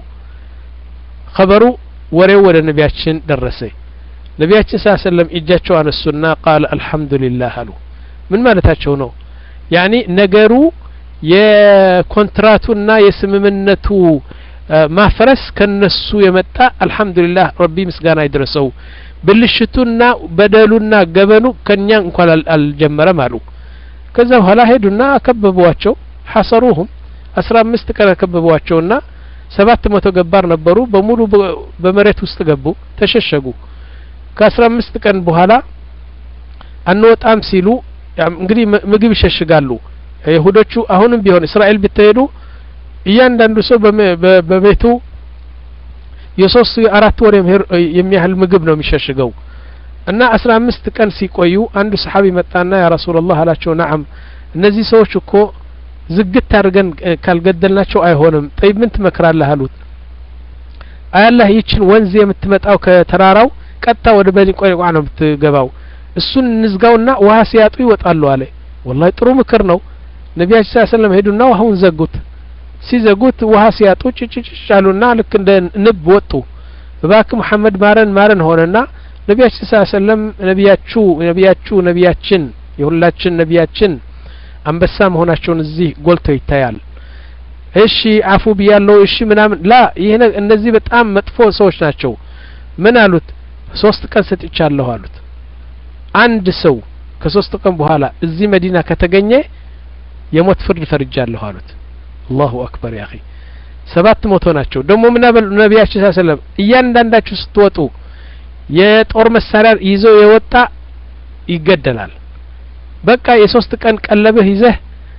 خبሩ ወሬው ወደ ነቢያችን ደረሰ ነቢያችን ሰለላሁ ዐለይሂ ወሰለም እጃቸው አነሱና قال الحمد لله አሉ ምን ማለታቸው ነው ያኒ ነገሩ የኮንትራቱና የስምምነቱ ማፍረስ ከነሱ የመጣ አልহামዱሊላህ ረቢ ምስጋና ይድረሰው ብልሽቱና በደሉና ገበኑ ከኛ እንኳን አልጀመረም አሉ ከዛ በኋላ ሄዱና አከበቧቸው حصروهم አስራ አምስት ቀን አከበቧቸውና ሰባት መቶ ገባር ነበሩ በሙሉ በመሬት ውስጥ ገቡ ተሸሸጉ ከአስራ አምስት ቀን በኋላ አንወጣም ሲሉ እንግዲህ ምግብ ይሸሽጋሉ ይሁዶቹ አሁንም ቢሆን እስራኤል ብትሄዱ እያንዳንዱ ሰው በቤቱ የሶስት አራት ወር የሚያህል ምግብ ነው የሚሸሽገው እና አስራ አምስት ቀን ሲቆዩ አንዱ ሰሃቢ መጣና ያ ረሱላህ አላቸው ነዓም እነዚህ ሰዎች እኮ ዝግት አድርገን ካልገደልናቸው አይሆንም ጠይብ ምን ትመክራለህ አሉት አያላህ ይችን ወንዝ የምትመጣው ከተራራው ቀጣ ወደ በኒ ቆይቋ ነው የምትገባው እሱን ንዝጋውና ውሃ ሲያጡ ይወጣሉ አለ والله ጥሩ ምክር ነው ነብያችን ሰለላሁ ዐለይሂ ወሰለም ሄዱና ውሃውን ዘጉት ሲዘጉት ውሃ ሲያጡ ጭጭጭ አሉና ልክ እንደ ንብ ወጡ ባክ መሐመድ ማረን ማረን ሆነና ነብያችን ሰለላሁ ዐለይሂ ወሰለም ነብያችሁ ነብያችሁ ነብያችን የሁላችን ነብያችን አንበሳ መሆናቸውን እዚህ ጎልቶ ይታያል እሺ አፉ ቢያለው እሺ ምናምን ላ ይሄ እነዚህ በጣም መጥፎ ሰዎች ናቸው ምን አሉት ሶስት ቀን ሰጥቻለሁ አሉት አንድ ሰው ከሶስት ቀን በኋላ እዚህ መዲና ከተገኘ የሞት ፍርድ ፈርጃለሁ አሉት አላሁ አክበር ያ اخي ሰባት ሞቶ ናቸው ደሞ ምን አበል ነብያችን ሰለላሁ ዐለይሂ ወሰለም እያንዳንዳችሁ ስትወጡ የጦር መሳሪያ ይዘው የወጣ ይገደላል በቃ የሶስት ቀን ቀለበህ ይዘህ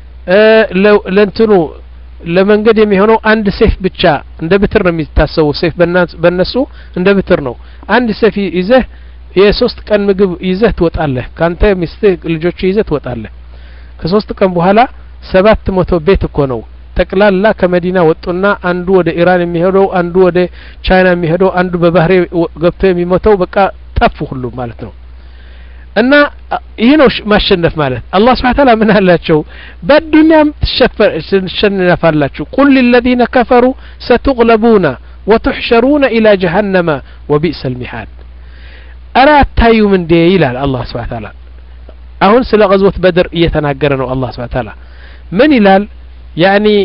ለእንትኑ ለመንገድ የሚሆነው አንድ ሰይፍ ብቻ እንደ ብትር ነው የሚታሰው ሰይፍ በእነሱ እንደ ብትር ነው አንድ ሰይፍ ይዘህ የሶስት ቀን ምግብ ይዘህ ትወጣለህ ካንተ ሚስትህ ልጆቹ ይዘህ ትወጣለህ ከሶስት ቀን በኋላ ሰባት መቶ ቤት እኮ ነው ጠቅላላ ከመዲና ወጡና አንዱ ወደ ኢራን የሚሄደው አንዱ ወደ ቻይና የሚሄደው አንዱ በባህር ገብቶ የሚሞተው በቃ ጠፉ ሁሉ ማለት ነው እና ይሄ ነው ማሸነፍ ማለት አላህ Subhanahu Ta'ala ምን አላቸው በዱንያም ተሸፈር ተሸነፋላችሁ ቁል للذين كفروا ستغلبون وتحشرون الى جهنم وبئس المهاد أرى ታዩ ምን ደ ይላል አላህ Subhanahu Ta'ala አሁን ስለ غزوة بدر እየተናገረ ነው አላህ Subhanahu Ta'ala ምን ይላል يعني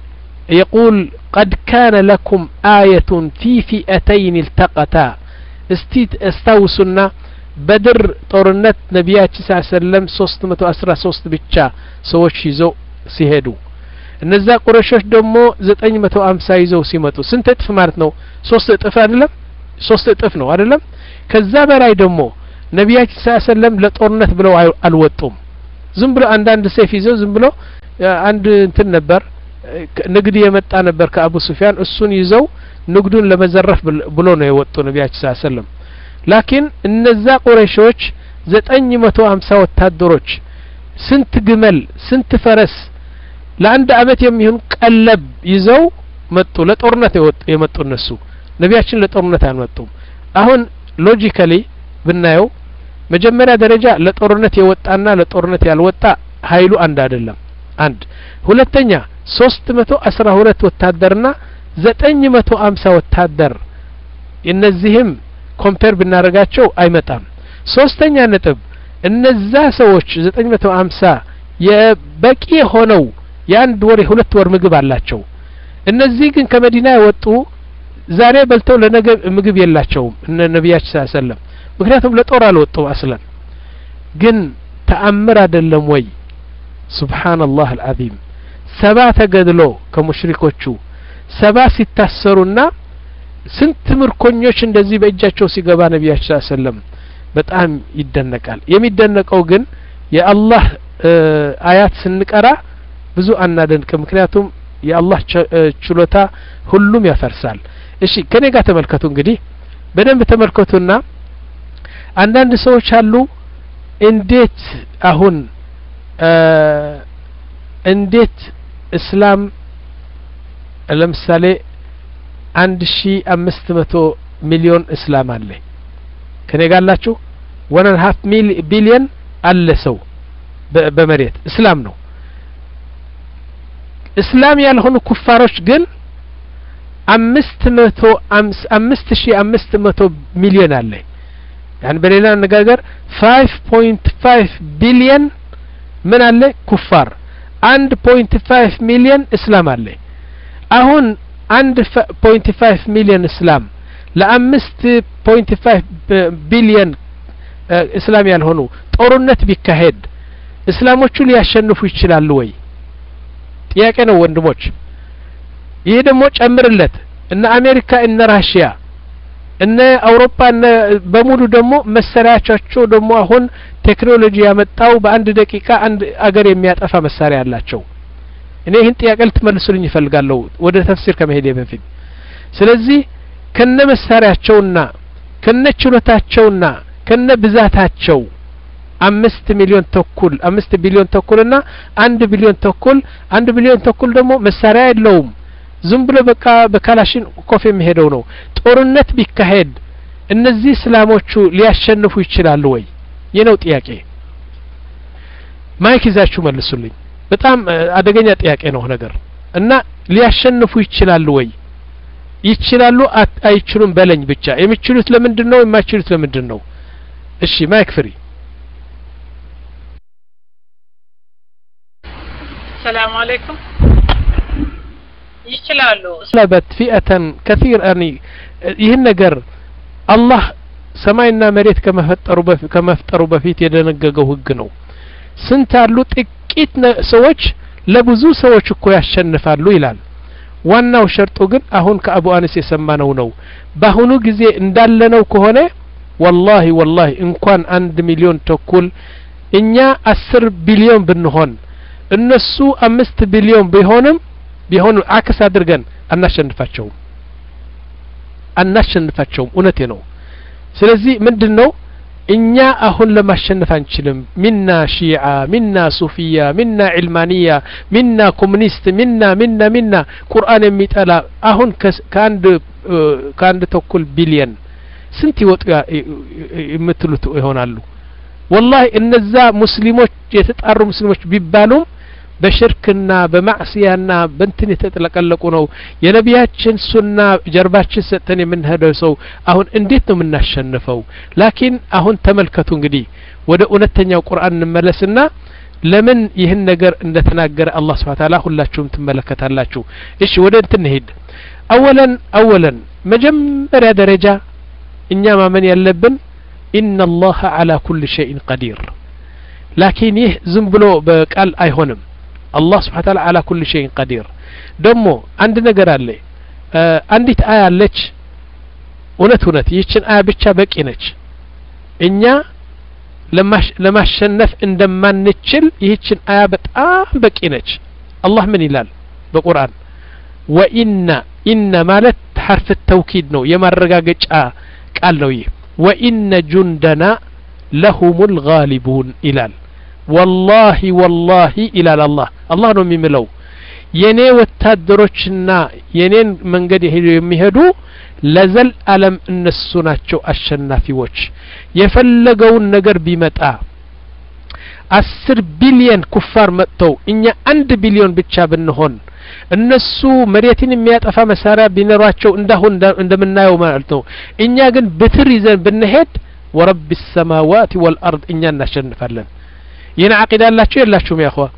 يقول قد كان لكم آية في فئتين التقتا استيت استوسنا بدر ጦርነት ነብያችን ሰለላሁ ዐለይሂ ወሰለም ሶስት መቶ አስራ ሶስት ብቻ ሰዎች ይዘው ሲሄዱ እነዛ ቁረሾች ደግሞ ዘጠኝ መቶ ሃምሳ ይዘው ሲመጡ ስንት እጥፍ ማለት ነው ሶስት እጥፍ አይደለም ሶስት እጥፍ ነው አይደለም ከዛ በላይ ደግሞ ነብያችን ሰለላሁ ዐለይሂ ወሰለም ለጦርነት ብለው አልወጡም ዝም ብሎ አንድ አንድ ሰይፍ ይዘው ዝም ብሎ አንድ እንትን ነበር ንግድ የመጣ ነበር ከአቡ ሱፊያን እሱን ይዘው ንግዱን ለመዘረፍ ብሎ ነው የወጡ ነብያችን ሰለላሁ ዐለይሂ ወሰለም ላኪን እነዛ ቁረይሾች ዘጠኝ መቶ ሃምሳ ወታደሮች ስንት ግመል ስንት ፈረስ ለአንድ አመት የሚሆን ቀለብ ይዘው መጡ ለጦርነት የመጡ እነሱ ነብያችን ለጦርነት አልመጡም አሁን ሎጂካሊ ብናየው መጀመሪያ ደረጃ ለጦርነት የወጣና ለጦርነት ያልወጣ ኃይሉ አንድ አይደለም አንድ ሁለተኛ ሶስት መቶ አስራ ሁለት ወታደርና ዘጠኝ መቶ ሃምሳ ወታደር እነዚህም ኮምፔር ብናረጋቸው አይመጣም ሶስተኛ ነጥብ እነዛ ሰዎች ዘጠኝ መቶ ሃምሳ የበቂ ሆነው የአንድ ወር ሁለት ወር ምግብ አላቸው እነዚህ ግን ከመዲና የወጡ ዛሬ በልተው ለነገ ምግብ የላቸውም እነ ነብያችን ሰለላሁ ዐለይሂ ወሰለም ምክንያቱም ለጦር አልወጡ አስለን ግን ተአምር አይደለም ወይ ሱብሃንአላህ አልዓዚም ሰባ ተገድሎ ከሙሽሪኮቹ ሰባ ሲታሰሩና ስንት ምርኮኞች እንደዚህ በእጃቸው ሲገባ ነብያችን ሰለላሁ ዐለይሂ ወሰለም በጣም ይደነቃል የሚደነቀው ግን የአላህ አያት ስንቀራ ብዙ አናደንቅ ምክንያቱም የአላህ ችሎታ ሁሉም ያፈርሳል እሺ ከኔ ጋር ተመልከቱ እንግዲህ በደንብ ተመልከቱና አንዳንድ ሰዎች አሉ እንዴት አሁን እንዴት እስላም ለምሳሌ አንድ ሺህ አምስት መቶ ሚሊዮን እስላም አለ ከኔ ጋር አላችሁ one and a half ቢሊዮን አለ ሰው በመሬት እስላም ነው እስላም ያልሆኑ ኩፋሮች ግን አምስት መቶ አምስት ሺህ አምስት መቶ ሚሊዮን አለ يعني በሌላ አነጋገር five point five ቢሊዮን ምን አለ ኩፋር one point five ሚሊዮን እስላም አለ አሁን one point five ሚሊዮን እስላም ለአምስት point five ቢሊዮን እስላም ያልሆኑ ጦርነት ቢካሄድ እስላሞቹ ሊያሸንፉ ይችላሉ ወይ ጥያቄ ነው ወንድሞች ይሄ ደግሞ ጨምርለት እነ አሜሪካ እነ ራሺያ እነ አውሮፓ እነ በሙሉ ደግሞ መሳሪያቸው ደግሞ አሁን ቴክኖሎጂ ያመጣው በአንድ ደቂቃ አንድ አገር የሚያጠፋ መሳሪያ አላቸው እኔ ይህን ጥያቄ ልትመልሱልኝ ይፈልጋለሁ ወደ ተፍሲር ከመሄድ በፊት ስለዚህ ከነ መሳሪያቸውና ከነ ችሎታቸውና ከነ ብዛታቸው አምስት ሚሊዮን ተኩል አምስት ቢሊዮን ተኩልና አንድ ቢሊዮን ተኩል አንድ ቢሊዮን ተኩል ደግሞ መሳሪያ የለውም ዝም ብሎ በቃ በካላሽን ኮፍ የሚሄደው ነው ጦርነት ቢካሄድ እነዚህ እስላሞቹ ሊያሸንፉ ይችላሉ ወይ የነው ጥያቄ ማይክ ይዛችሁ መልሱልኝ በጣም አደገኛ ጥያቄ ነው ነገር እና ሊያሸንፉ ይችላሉ ወይ ይችላሉ አይችሉም በለኝ ብቻ የሚችሉት ለምንድነው የማይችሉት ለምንድነው እሺ ማይክ ፍሪ السلام عليكم ይችላሉ ስለበት ፊአተን كثير يعني ይህን ነገር አላህ ሰማይና መሬት ከመፈጠሩ በፊት ከመፍጠሩ በፊት የደነገገው ህግ ነው ስንት አሉ ጥቂት ሰዎች ለብዙ ሰዎች እኮ ያሸንፋሉ ይላል ዋናው ሸርጡ ግን አሁን ከአቡ አነስ የሰማነው ነው በአሁኑ ጊዜ እንዳለነው ከሆነ والله والله እንኳን አንድ ሚሊዮን ተኩል እኛ አስር ቢሊዮን ብንሆን እነሱ አምስት ቢሊዮን ቢሆንም ቢሆኑ አክስ አድርገን አናሸንፋቸውም አናሸንፋቸውም እውነቴ ነው ስለዚህ ምንድነው እኛ አሁን ለማሸነፍ አንችልም ሚና ሺዓ ሚና ሱፊያ ሚና ዒልማንያ ሚና ኮሙኒስት ሚና ሚና ሚና ቁርአን የሚጠላ አሁን ከአንድ ከአንድ ተኩል ቢሊዮን ስንት ይወጡ የምትሉት ይሆናሉ والله እነዛ ሙስሊሞች የተጣሩ ሙስሊሞች ቢባሉም በሽርክና በማዕሲያና በእንትን የተጠለቀለቁ ነው የነቢያችን ሱና ጀርባችን ሰጠን የምንሄደው ሰው አሁን እንዴት ነው የምናሸንፈው ላኪን አሁን ተመልከቱ እንግዲህ ወደ እውነተኛው ቁርአን እንመለስና ለምን ይህን ነገር እንደተናገረ አላህ Subhanahu Wa Ta'ala ሁላችሁም ትመለከታላችሁ እሺ ወደ እንትን ሄድ አወለን አወለን መጀመሪያ ደረጃ እኛ ማመን ያለብን إن الله على كل شيء قدير لكن يه ዝም ብሎ በቃል አይሆንም الله سبحانه وتعالى على كل شيء قدير ደሞ አንድ ነገር አለ አንዲት አያ አለች እውነት እውነት ይህችን አያ ብቻ በቂ ነች እኛ ለማሸነፍ እንደማንችል ይህችን አያ በጣም በቂ ነች አላህ ምን ይላል በቁርአን وإن إن ማለት حرف التوكيد ነው የማረጋገጫ ቃል ነው ይህ وإن جندنا لهم الغالبون إلال والله والله إلال الله الله ነው የሚምለው የኔ ወታደሮችና የኔን መንገድ የሚሄዱ ለዘል ዓለም እነሱ ናቸው አሸናፊዎች የፈለገውን ነገር ቢመጣ አስር ቢሊዮን ኩፋር መጥተው እኛ አንድ ቢሊዮን ብቻ ብንሆን እነሱ መሬትን የሚያጠፋ መሳሪያ ቢኖራቸው እንዳሁን እንደምናየው ማለት ነው እኛ ግን በትር ይዘን ብንሄድ ወረብ السماوات والارض እኛ እናሸንፋለን ይህን አቂዳ አላችሁ የላችሁም ያ اخوا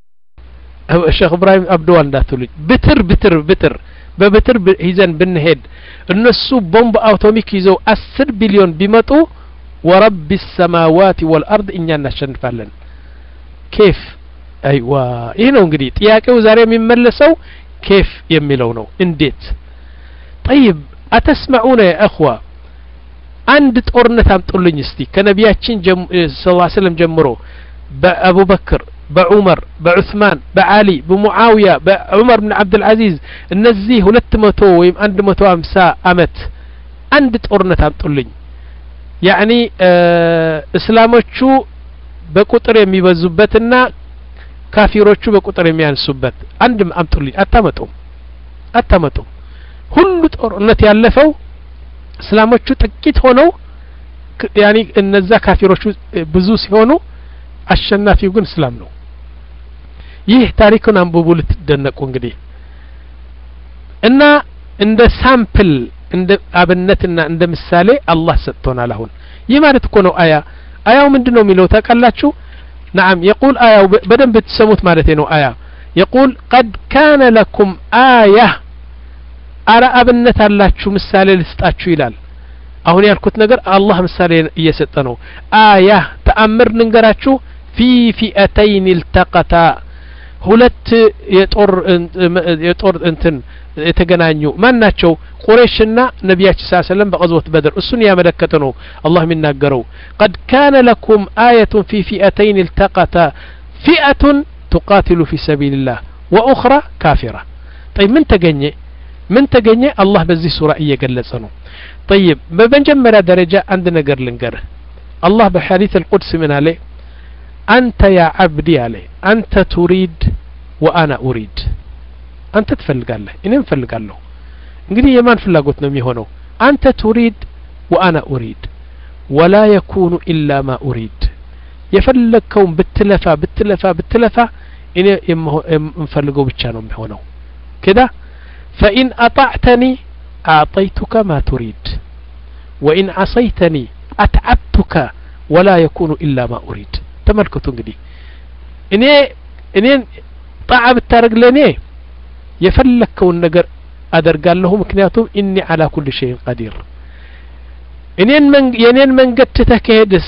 ሼክ ኢብራሂም አብዱል እንዳትሉኝ ብትር ብትር ብትር በብትር ይዘን ብንሄድ እነሱ ቦምብ አውቶሚክ ይዘው አስር ቢሊዮን ቢመጡ ወረብ السماوات والارض እኛ እናሸንፋለን كيف ايوه ይሄ ነው እንግዲህ ጥያቄው ዛሬ የሚመለሰው كيف የሚለው ነው እንዴት طيب اتسمعون يا اخوه አንድ ጦርነት አምጡልኝ እስቲ ከነቢያችን ሰለላሁ ዐለይሂ ወሰለም ጀምሮ በአቡ በክር በዑመር በዑስማን በአሊ በሙአዊያ በዑመር ኢብኑ አብዱል አዚዝ እነዚህ ሁለት መቶ ወይም አንድ መቶ ሃምሳ አመት አንድ ጦርነት አምጡልኝ ያኒ እስላሞቹ በቁጥር የሚበዙበትና ካፊሮቹ በቁጥር የሚያንሱበት አንድም አምጡልኝ አታመጡም አታመጡም ሁሉ ጦርነት ያለፈው እስላሞቹ ጥቂት ሆነው ያኒ እነዛ ካፊሮቹ ብዙ ሲሆኑ አሸናፊው ግን እስላም ነው ይህ ታሪኩን አንብቡ ልትደነቁ እንግዲህ እና እንደ ሳምፕል እንደ አብነትና እንደ ምሳሌ አላህ ሰጥቶናል አሁን ይህ ማለት እኮ ነው አያ አያው ምንድነው የሚለው ታውቃላችሁ نعم يقول آية بدن بتسموت مالتين آية يقول قد كان لكم آية أرى أبنت الله شو مسالة لستاتشو إلال أهون يالكوت نقر الله مسالة يستنو آية تأمر نقراتشو في فئتين التقطا ሁለት የጦር የጦር እንትን የተገናኙ ማናቸው ቁረይሽና ነብያችን ሰለላሁ ዐለይሂ ወሰለም በغزوة بدر እሱን ያመለከተ ነው አላህ የሚናገረው قد كان لكم آية في فئتين التقتا فئة تقاتل في سبيل الله وأخرى كافرة طيب من ተገኘ من ተገኘ አላህ በዚህ ሱራ እየገለጸ ነው طيب በመጀመሪያ ደረጃ አንድ ነገር ልንገርህ الله بحديث القدس من عليه أنت يا عبدي عليه أنت تريد وأنا أريد أنت تفلق الله إني مفلق الله እንግዲህ የማን ፍላጎት ነው የሚሆነው أنت تريد وأنا أريد ولا يكون إلا ما أريد يفلقكم بالتلفة بالتلفة بالتلفة إني مفلقه ብቻ ነው የሚሆነው كده فإن أطعتني أعطيتك ما تريد وإن عصيتني أتعبتك ولا يكون إلا ما أريد تملكتوا እንግዲህ እኔ እኔን طاعة ብታረግ ለኔ የፈለከውን ነገር አደርጋለሁ ምክንያቱም إني على كل شيء قدير እኔን የኔን መንገድ ተከሄድስ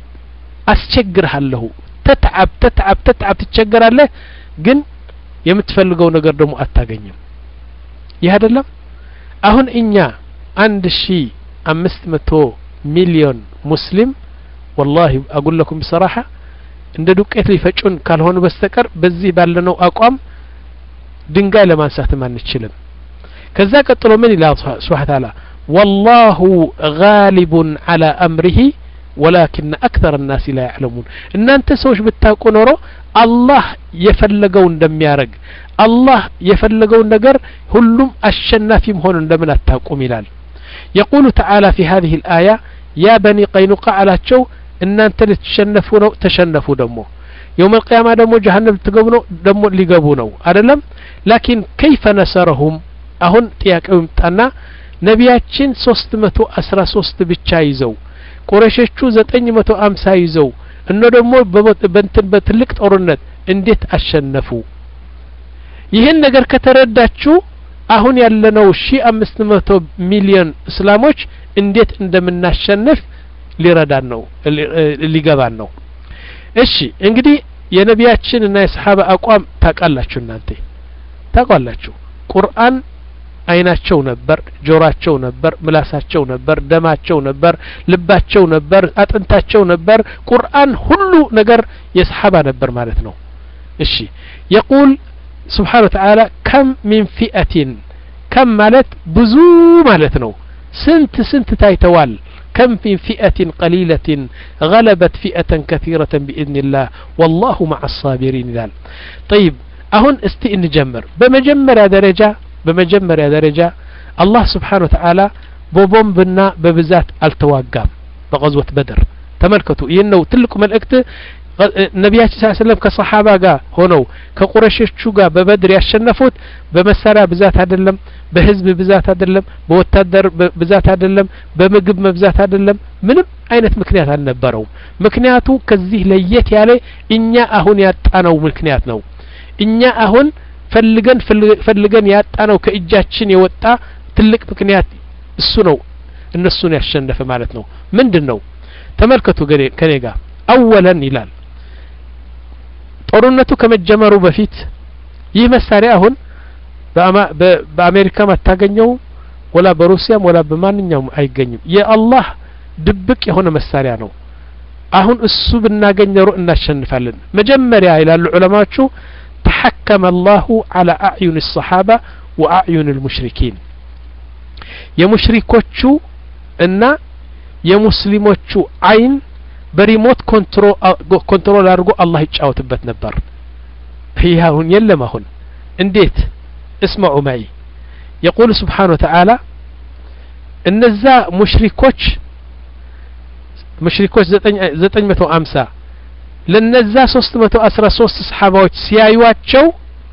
አስቸግርሃለሁ ተትዓብ ተትዓብ ተትዓብ ትቸገራለህ ግን የምትፈልገው ነገር ደግሞ አታገኝም ይህ አይደለም አሁን እኛ አንድ ሺህ አምስት መቶ ሚሊዮን ሙስሊም والله اقول لكم بصراحه እንደ ዱቄት ሊፈጩን ካልሆነ በስተቀር በዚህ ባለነው አቋም ድንጋይ ለማንሳት ማንችልም ከዛ ቀጥሎ ምን ይላል ሱብሃነ ተዓላ والله غالب على امره ولكن اكثر الناس لا يعلمون እናንተ ሰዎች ብታውቁ ኖሮ አላህ የፈለገው እንደሚያረግ አላህ የፈለገው ነገር ሁሉም አሸናፊ መሆን እንደምን አታውቁም ይላል يقول تعالى في هذه الآية يا بني قينقاع አላቸው እናንተ ልትሸነፉ ነው ተሸነፉ ደግሞ يوم القيامة ደግሞ جهنم ልትገቡ ነው ደግሞ ሊገቡ ነው አይደለም لكن كيف نصرهم አሁን ጥያቄው ይምጣና ነቢያችን ሶስት መቶ አስራ ሶስት ብቻ ይዘው ቁረሾቹ ዘጠኝ መቶ ሃምሳ ይዘው እነ ደግሞ በእንትን በትልቅ ጦርነት እንዴት አሸነፉ ይሄን ነገር ከተረዳችሁ አሁን ያለነው ሺህ አምስት መቶ ሚሊዮን እስላሞች እንዴት እንደምናሸንፍ ሊረዳን ነው ሊገባን ነው እሺ እንግዲህ የነቢያችን እና የሰሃባ አቋም ታቃላችሁ እናንተ ታቃላችሁ ቁርአን አይናቸው ነበር ጆሮአቸው ነበር ምላሳቸው ነበር ደማቸው ነበር ልባቸው ነበር አጥንታቸው ነበር ቁርአን ሁሉ ነገር የሰሃባ ነበር ማለት ነው እሺ يقول سبحانه وتعالى كم من فئة كم ማለት ብዙ ማለት ነው ስንት ስንት ታይተዋል كم في فئة قليلة غلبت فئة كثيرة بإذن الله والله مع الصابرين ذال طيب أهون استي نجمر بمجمر درجة بمجمر درجة الله سبحانه وتعالى بوبوم بنا ببزات التواقام بغزوة بدر تملكتوا إنه تلكم الأكت النبي صلى الله عليه وسلم كصحابة جا هونو كقريش شوجا ببدر يشنفوت بمسارة بزات هذلم بحزب بزات هذلم بوتادر بزات هذلم بمجب بزات هذلم منم أينت مكنيات النبرو مكنياتو كزيه ليت يالي إنيا أهون ياتانو مكنياتنا إنيا أهون فلجن فلجن ياتانو كإجاتشين يوتا تلك مكنيات السنو إن السنة يشنف مالتنا من دنو تملكتوا كنيجا أولا إلال ጦርነቱ ከመጀመሩ በፊት ይህ መሳሪያ አሁን በአሜሪካ ማታገኘው ወላ በሩሲያም ወላ በማንኛውም አይገኝም የአላህ ድብቅ የሆነ መሳሪያ ነው አሁን እሱ ብናገኘው እናሸንፋለን መጀመሪያ ይላሉ ዑለማዎቹ ተሐከመ الله على اعين الصحابه واعين المشركين የሙሽሪኮቹ እና የሙስሊሞቹ አይን بريموت كنترول كنترول أرجو الله يتشاوت بيت نبر هي هون يلا ما هون انديت اسمعوا معي يقول سبحانه وتعالى ان الزا مشركوش مشركوش زتن زتن متو امسا لان الزا ሶስት መቶ አስራ ሶስት صحابዎች ሲያዩዋቸው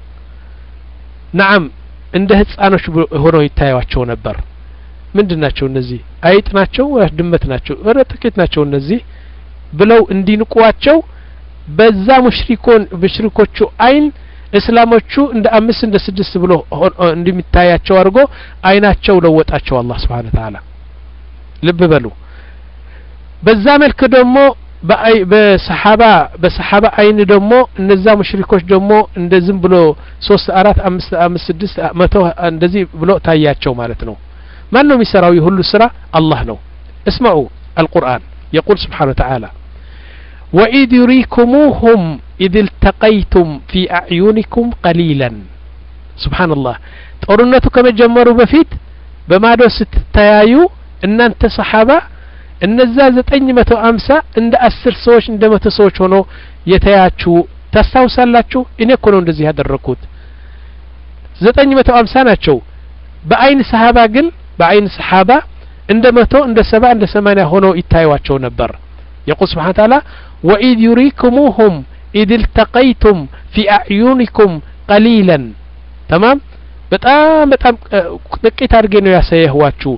نعم እንደ ህፃኖች ሆነው ይታያቸው ነበር ምንድናቸው እነዚህ አይጥ ናቸው ወይስ ድመት ናቸው ወረ ጥቂት ናቸው እነዚህ ብለው እንዲንቋቸው በዛ ሙሽሪኮን ሙሽሪኮቹ አይን እስላሞቹ እንደ አምስት እንደ ስድስት ብሎ እንደሚታያቸው አድርጎ አይናቸው ለወጣቸው አላህ Subhanahu Wa Ta'ala ልብ በሉ በዛ መልኩ ደግሞ በሰሃባ በሰሃባ አይን ደግሞ እነዛ ሙሽሪኮች ደግሞ እንደዝም ብሎ ሶስት አራት አምስት አምስት ስድስት መቶ እንደዚህ ብሎ ታያቸው ማለት ነው ማን ነው የሚሰራው ይሁሉ ስራ አላህ ነው اسمعوا القرآن يقول سبحانه وتعالى وإذ يريكموهم إذ التقيتم في أعينكم قليلا سبحان الله ጦርነቱ ከመጀመሩ በፊት በማዶ ስትታያዩ እናንተ ሰሃባ እነዛ ዘጠኝ መቶ ሃምሳ እንደ አስር ሰዎች እንደ መቶ ሰዎች ሆኖ የተያችሁ ታስታውሳላችሁ? እኔ እኮ ነው እንደዚህ ያደረኩት። ዘጠኝ መቶ ሃምሳ ናቸው። በአይን ሰሃባ ግን በአይን ሰሃባ እንደ መቶ እንደ ሰባ እንደ ሰማንያ ሆኖ ይታዩዋቸው ነበር። يقول سبحانه وتعالى وإذ يريكموهم إذ التقيتم في أعينكم قليلا تمام በጣም በጣም ጥቂት አድርጌ ነው ያሳየኋችሁ።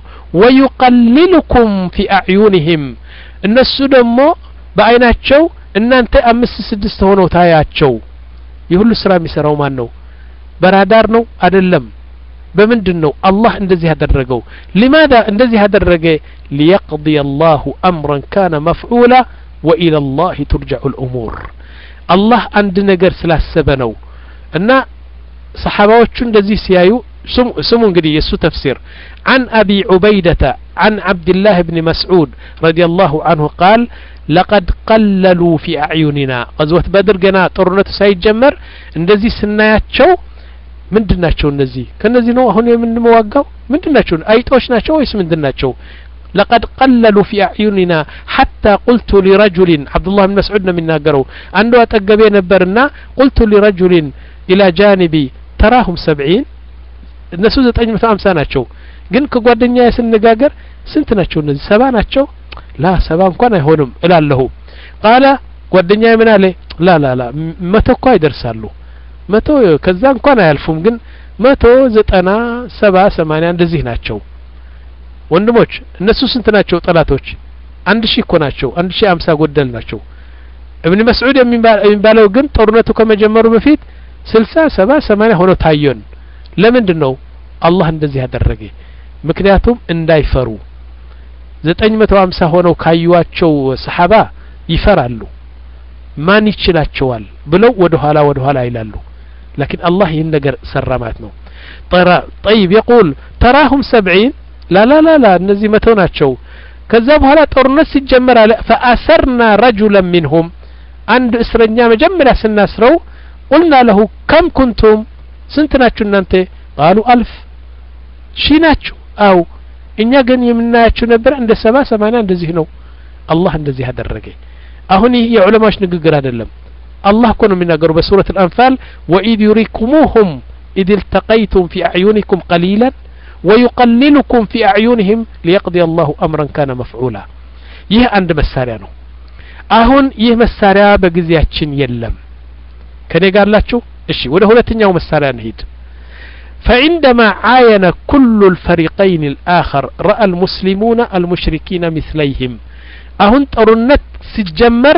ويقللكم في أعينهم እነሱ ደግሞ በአይናቸው እናንተ አምስት ስድስት ሆነው ታያቸው። የሁሉ ስራ የሚሰራው ማን ነው? በራዳር ነው አይደለም። በምንድን ነው አላህ እንደዚህ ያደረገው? لماذا እንደዚህ ያደረገ? ليقضي الله أمرا كان مفعولا وإلى الله ترجع الأمور الله አንድ ነገር ስላሰበ ነው። እና صحابዎቹ እንደዚህ ሲያዩ ስሙ እንግዲህ የሱ ተፍሲር عن أبي عبيدة عن عبد الله بن مسعود رضي الله عنه قال لقد قللوا في أعيننا غزوة بدر ገና ጦርነቱ ሳይጀመር እንደዚህ ስናያቸው ምንድናቸው እነዚህ? ከነዚህ ነው አሁን የምንዋጋው? ምንድናቸው? አይጦች ናቸው ወይስ ምንድናቸው? لقد قللوا في أعيننا حتى قلت لرجل عبد الله بن مسعود ነው የሚናገረው አንዱ አጠገቤ ነበርና قلت لرجل إلى جانبي تراهم سبعين እነሱ ዘጠኝ መቶ ሃምሳ ናቸው ግን ከጓደኛዬ ስንነጋገር ስንት ናቸው እነዚህ? ሰባ ናቸው? ላ ሰባ እንኳን አይሆንም እላለሁ። قال ጓደኛዬ ምን አለ? ላ ላ ላ መቶ እኮ ይደርሳሉ መቶ ከዛ እንኳን አያልፉም ግን መቶ ዘጠና ሰባ ሰማንያ እንደዚህ ናቸው። ወንድሞች እነሱ ስንት ናቸው ጠላቶች? አንድ ሺህ እኮ ናቸው። አንድ ሺህ ሃምሳ ጎደል ናቸው። ኢብኑ መስዑድ የሚባለው ግን ጦርነቱ ከመጀመሩ በፊት ስልሳ ሰባ ሰማንያ ሆኖ ታየን። ለምንድን ነው አላህ እንደዚህ ያደረገ? ምክንያቱም እንዳይፈሩ ዘጠኝ መቶ ሃምሳ ሆነው ካዩዋቸው ሰሃባ ይፈራሉ። ማን ይችላቸዋል ብለው ወደ ኋላ ወደ ኋላ ይላሉ። لكن الله ينجر سرمات نو ترى طيب يقول تراهم سبعين لا لا لا لا እነዚህ መቶ ናቸው። ከዛ በኋላ ጦርነት ሲጀመር አለ فأسرنا رجلا منهم አንድ እስረኛ መጀመሪያ ስናስረው قلنا له كم كنتم ስንት ናችሁ እናንተ? قالوا ألف ሺህ ናችሁ። አው እኛ ግን የምናያችሁ ነበር እንደ ሰባ ሰማንያ እንደዚህ ነው። አላህ እንደዚህ ያደረገ። አሁን ይሄ የዑለማዎች ንግግር አይደለም። الله كنا من نقرأ بسورة الأنفال وإذ يريكموهم إذ التقيتم في أعينكم قليلا ويقللكم في أعينهم ليقضي الله أمرا كان مفعولا. يه عند مساريانو أهون يه مساريا بجزياتشين يلم كان يقال لا شو إشي ولا هو لتنياو مساريان هيد. فعندما عاين كل الفريقين الآخر رأى المسلمون المشركين مثليهم أهون ترنت سجمر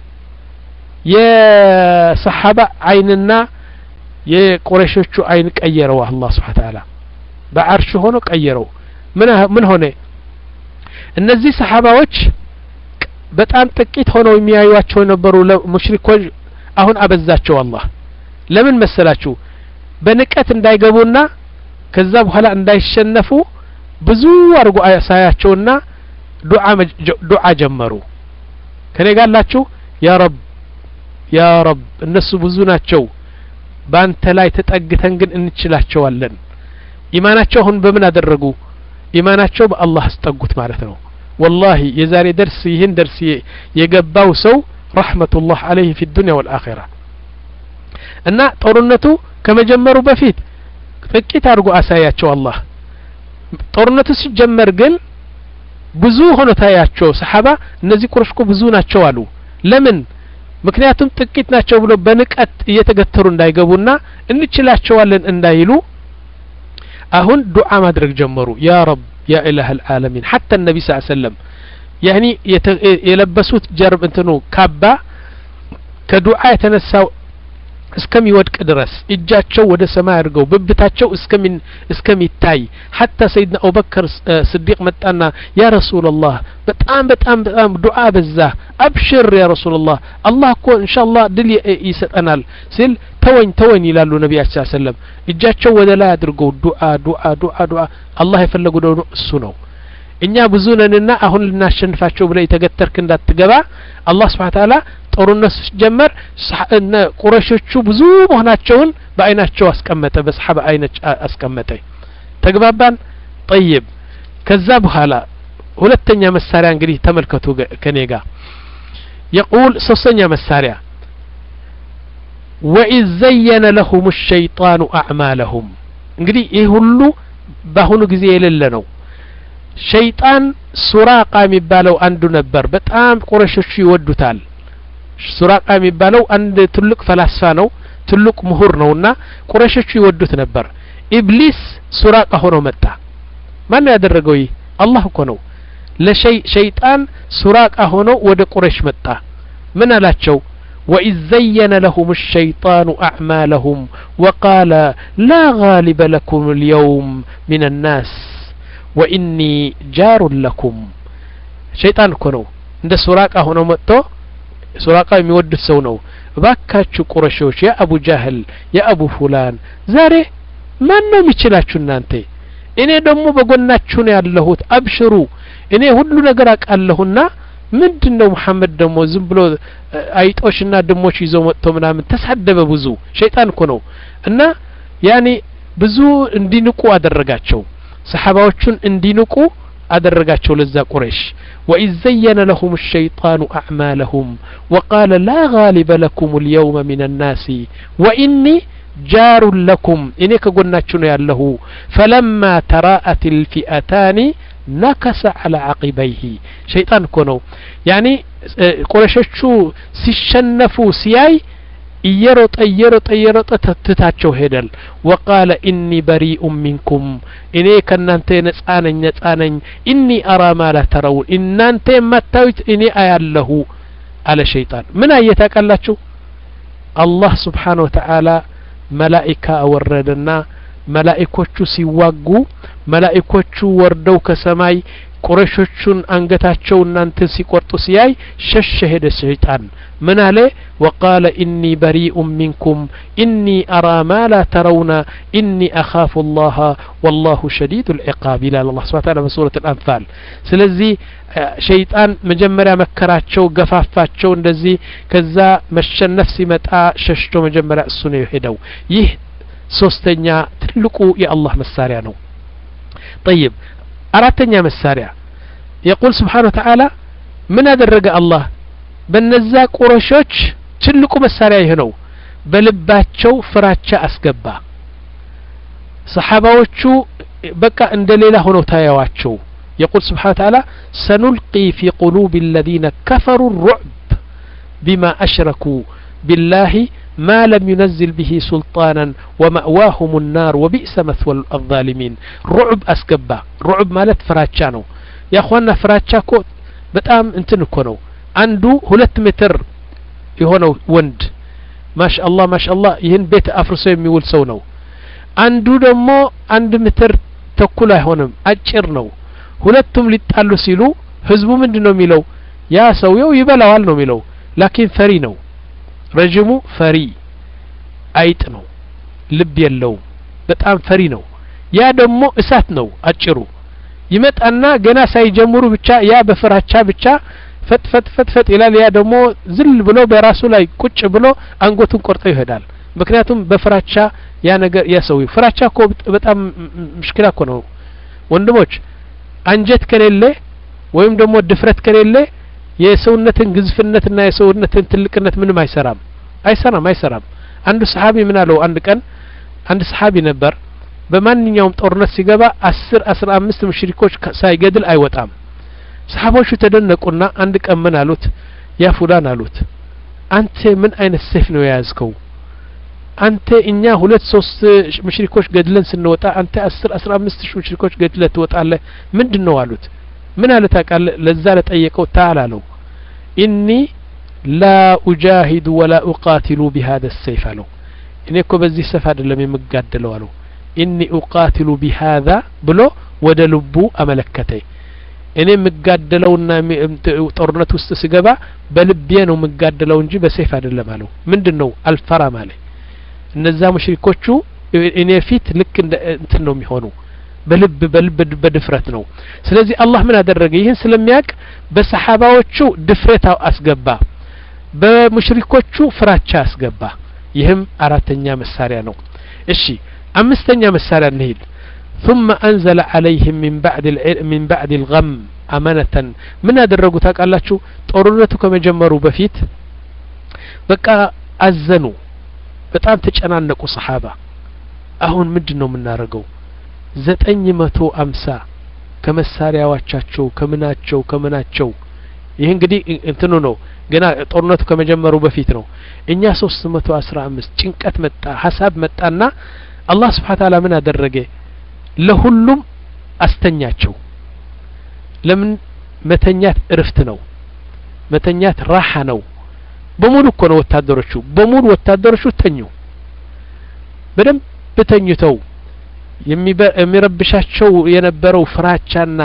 የሰሃባ አይንና የቁረይሾቹ አይን ቀየረው አላህ Subhanahu Wa Ta'ala በአርሽ ሆኖ ቀየረው። ምን ምን ሆነ? እነዚህ ሰሃባዎች በጣም ጥቂት ሆነው የሚያዩዋቸው የነበሩ ሙሽሪኮች አሁን አበዛቸው አላህ። ለምን መሰላችሁ? በንቀት እንዳይገቡና ከዛ በኋላ እንዳይሸነፉ ብዙ አርጎ አሳያቸውና ዱዓ ዱዓ ጀመሩ። ከኔ ጋላችሁ ያ ረብ ያ ረብ እነሱ ብዙ ናቸው ባንተ ላይ ተጠግተን ግን እንችላቸዋለን። ኢማናቸውን በምን አደረጉ? ኢማናቸው በአላህ አስጠጉት ማለት ነው። والله የዛሬ ደርስ ይህን ደርስ የገባው ሰው ረህመቱላህ አለይሂ في الدنيا والآخرة እና ጦርነቱ ከመጀመሩ በፊት ጥቂት አድርጎ አሳያቸው አላህ። ጦርነቱ ሲጀመር ግን ብዙ ሆኖ ታያቸው ሰሃባ እነዚህ ቁረሽኮ ብዙ ናቸው አሉ። ለምን? ምክንያቱም ጥቂት ናቸው ብሎ በንቀት እየተገተሩ እንዳይገቡና እንችላቸዋለን እንዳይሉ አሁን ዱዓ ማድረግ ጀመሩ። ያ ረብ ያ ኢላህ العالمين حتى النبي صلى الله عليه وسلم يعني የለበሱት ጀርብ እንትኑ ካባ ከዱዓ የተነሳው እስከሚወድቅ ድረስ እጃቸው ወደ ሰማይ አድርገው ብብታቸው እስከሚን እስከሚታይ حتى سيدنا أبو بكر صديق መጣና ያ ረሱላህ በጣም በጣም በጣም ዱዓ በዛ አብሽር ያ ረሱላህ አላህ እኮ ኢንሻአላህ ድል ይሰጠናል ሲል ተወኝ ተወኝ ይላሉ ነብያችን ሰለላሁ ዐለይሂ ወሰለም። እጃቸው ወደ ላይ አድርገው ዱዓ ዱዓ ዱዓ ዱዓ አላህ የፈለገው ደግሞ እሱ ነው። እኛ ብዙ ነንና አሁን ልናሸንፋቸው ብለ የተገተርክ እንዳትገባ አላህ Subhanahu Wa Ta'ala ጦርነቱ ሲጀመር ቁረይሾቹ ብዙ መሆናቸውን በአይናቸው አስቀመጠ፣ በሰሃባ አይኖች አስቀመጠ። ተግባባን? طيب ከዛ በኋላ ሁለተኛ መሳሪያ እንግዲህ ተመልከቱ ከኔ ጋር يقول ሶስተኛ መሳሪያ وإذ زين لهم الشيطان أعمالهم እንግዲህ ይህ ሁሉ በአሁኑ ጊዜ የሌለ ነው ሸይጣን ሱራቃ የሚባለው አንዱ ነበር በጣም ቁረሾች ይወዱታል ሱራቃ የሚባለው አንድ ትልቅ ፈላስፋ ነው ትልቅ ምሁር ነውና ቁረሾች ይወዱት ነበር ኢብሊስ ሱራቃ ሆኖ መጣ ማን ያደረገው ይህ አላህ እኮ ነው ለሸይ ሸይጣን ሱራቃ ሆኖ ወደ ቁረሽ መጣ ምን አላቸው وإذ زين لهم الشيطان أعمالهم وقال لا غالب لكم اليوم من الناس وإني جار لكم شيطان كنو عند سراقة هنا متو سراقة يمود السونو باكاتشو قرشوش يا أبو جهل يا أبو فلان زاري ما نو ميشلاتشو نانتي إني دمو بقولناتشو ياللهوت أبشروا إني هدلو نقراك اللهنا ምንድነው መሐመድ ደሞ ዝም ብሎ አይጦሽና ደሞች ይዘው መጥቶ ምናምን ተሳደበ ብዙ ሸይጣን እኮ ነው እና ያኒ ብዙ እንዲንቁ አደረጋቸው ሰሃባዎቹን እንዲንቁ አደረጋቸው ለዛ ቁረይሽ وإذ زين لهم الشيطان أعمالهم وقال لا غالب لكم اليوم من الناس وإني جار لكم إني كقولناتشو ነው ያለሁ فلما تراءت الفئتان نكس على عقبيه شيطان كونو يعني قريشوچو ሲሸነፉ ሲያይ يرط يرط يرط تتاتشو هدل وقال إني بريء منكم إني كنانت نصانن نصانن إني أرى ما لا ترون إن أنت ما تاويت إني أيالله على شيطان من أيتاكلاچو الله سبحانه وتعالى ملائكة أوردنا መላእክቶቹ ሲዋጉ መላእክቶቹ ወርደው ከሰማይ ቁረሾቹን አንገታቸው እናንተ ሲቆርጡ ሲያይ ሸሸ ሄደ ሸይጣን ምን አለ وقال إني بريء منكم إني أرى ما لا ترون إني أخاف الله والله شديد العقاب إلى الله سبحانه وتعالى في سورة الأنفال ስለዚህ ሸይጣን መጀመሪያ መከራቸው ገፋፋቸው እንደዚህ ከዛ መሸነፍ ሲመጣ ሸሽቶ መጀመሪያ እሱ ነው ሄደው ይህ ሶስተኛ ትልቁ የአላህ መሳሪያ ነው طيب አራተኛ መሳሪያ يقول سبحانه وتعالى ምን አደረገ አላህ በነዛ ቁረሾች ትልቁ መሳሪያ ይሄ ነው በልባቸው ፍራቻ አስገባ ሰሃባዎቹ በቃ እንደሌላ ሆነው ታያዋቸው يقول سبحانه وتعالى سنلقي في قلوب الذين كفروا الرعب بما أشركوا بالله ما لم ينزل به سلطانا ومأواهم النار وبئس مثوى الظالمين رعب أسكبا رعب مالت فراتشانو يا أخوانا فراتشاكو بتأم انتنكو نو عنده هلت متر يهونو وند ما شاء الله ما شاء الله يهن بيت أفرسو يميول سونو عنده دمو عند متر تقولا هونم أجرنو هلتم لتقالو سيلو حزبو من دنو ميلو يا سويو يبلا والنو ميلو لكن فرينو ረጅሙ ፈሪ አይጥ ነው ልብ የለው በጣም ፈሪ ነው ያ ደግሞ እሳት ነው አጭሩ ይመጣና ገና ሳይጀምሩ ብቻ ያ በፍራቻ ብቻ ፈት ፈት ፈት ፈት ይላል ያ ደግሞ ዝል ብሎ በራሱ ላይ ቁጭ ብሎ አንጎቱን ቆርጦ ይሄዳል ምክንያቱም በፍራቻ ያ ነገር ያ ሰው ፍራቻ እኮ በጣም ምሽክላ እኮ ነው ወንድሞች አንጀት ከሌለ ወይም ደግሞ ድፍረት ከሌለ የሰውነትን ግዝፍነትና የሰውነትን ትልቅነት ምንም አይሰራም አይሰራም አይሰራም አንዱ ሰሃቢ ምን አለው አንድ ቀን አንድ ሰሃቢ ነበር በማንኛውም ጦርነት ሲገባ አስር አስራ አምስት ሙሽሪኮች ሳይገድል አይወጣም ሰሃቦቹ ተደነቁና አንድ ቀን ምን አሉት ያ ፉላን አሉት አንተ ምን አይነት ሰይፍ ነው የያዝከው አንተ እኛ ሁለት ሶስት ሙሽሪኮች ገድለን ስንወጣ አንተ አስር አስራ አምስት ሙሽሪኮች ገድለህ ትወጣለህ ምንድነው አሉት من قال تقال لزالة أيكو تعالى له إني لا أجاهد ولا أقاتل بهذا السيف له إني كو بزي سفاد لم يمقاد له إني أقاتل بهذا بلو ودلبو أملكتي إني مقاد له طرنة وستسقبا بلبيان ومقاد له نجي بسيف هذا اللي ماله من دنو الفرا مالي النزام شريكوشو إني فيت لك انتنهم يهونو بلب بلب بدفرت ነው ስለዚህ አላህ ምን አደረገ ይሄን ስለሚያቅ በሰሃባዎቹ ድፍረታው አስገባ በሙሽሪኮቹ ፍራቻ አስገባ ይህም አራተኛ መሳሪያ ነው እሺ አምስተኛ መሳሪያ እንሂድ ثم انزل عليهم من بعد من بعد الغم አመነተን ምን ያደረጉ ታውቃላችሁ ጦርነቱ ከመጀመሩ በፊት በቃ አዘኑ በጣም ተጨናነቁ ሰሃባ አሁን ምንድነው የምናደርገው ዘጠኝ መቶ ሃምሳ ከመሳሪያዎቻቸው ከምናቸው ከምናቸው ይሄ እንግዲህ እንትኑ ነው ገና ጦርነቱ ከመጀመሩ በፊት ነው እኛ ሶስት መቶ አስራ አምስት ጭንቀት መጣ ሐሳብ መጣና አላህ Subhanahu Ta'ala ምን አደረገ ለሁሉም አስተኛቸው ለምን መተኛት እርፍት ነው መተኛት ራሃ ነው በሙሉ እኮ ነው ወታደሮቹ በሙሉ ወታደሮቹ ተኙ በደም በተኝተው የሚረብሻቸው የነበረው ፍራቻና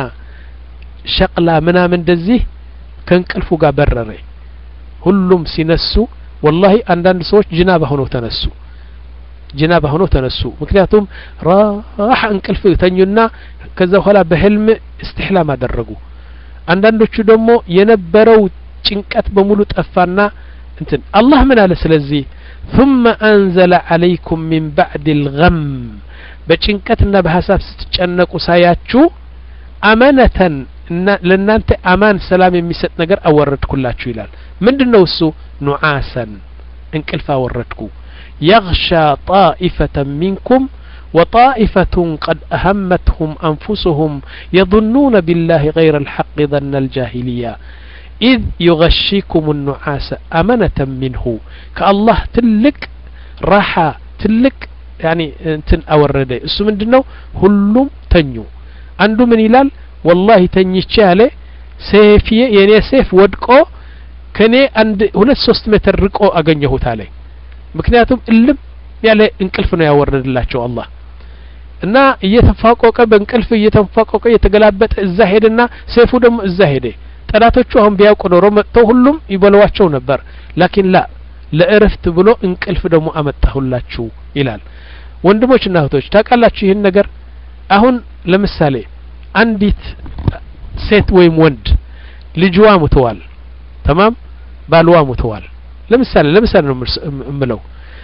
ሸቅላ ምናምን እንደዚህ ከንቅልፉ ጋር በረረ ሁሉም ሲነሱ والله አንዳንድ ሰዎች ጅናባ ሆነው ተነሱ ጅናባ ሆነው ተነሱ ምክንያቱም راح እንቅልፍ ተኙና ከዛ በኋላ በህልም استحلام አደረጉ አንዳንዶቹ ደግሞ የነበረው ጭንቀት በሙሉ ጠፋና እንትን አላህ ምን አለ ስለዚህ ثم انزل عليكم من بعد الغم በጭንቀትና በሐሳብ ስትጨነቁ ሳያችሁ አማነተን ለእናንተ አማን ሰላም የሚሰጥ ነገር አወረድኩላችሁ ይላል ምንድነው እሱ ኑዓሰን እንቅልፍ አወረድኩ يغشى طائفة منكم وطائفة قد أهمتهم أنفسهم يظنون بالله غير الحق ظن الجاهلية إذ يغشيكم النعاس أمنة منه كالله تلك راحة تلك يعني انتن أورده اسو من دنو هلوم تنيو عنده من إلال والله تنيشي عليه سيفي يعني سيف ودقو كني عند هنا سوست متر رقو أغنيه تالي مكنياتهم اللب يعني انقلف ነው ያወረደላቸው አላህ እና እየተፋቆቀ በእንቅልፍ እየተፋቆቀ እየተገላበጠ እዛ ሄደና ሰይፉ ደግሞ እዛ ሄደ ጠላቶቹ አሁን ቢያውቁ ኖሮ መጥተው ሁሉም ይበለዋቸው ነበር ላኪን ላ ለእረፍት ብሎ እንቅልፍ ደግሞ አመጣሁላችሁ ይላል ወንድሞችና እህቶች ታውቃላችሁ ይሄን ነገር አሁን ለምሳሌ አንዲት ሴት ወይም ወንድ ልጅዋ ሞተዋል ተማም ባልዋ ሞተዋል ለምሳሌ ለምሳሌ ነው እምለው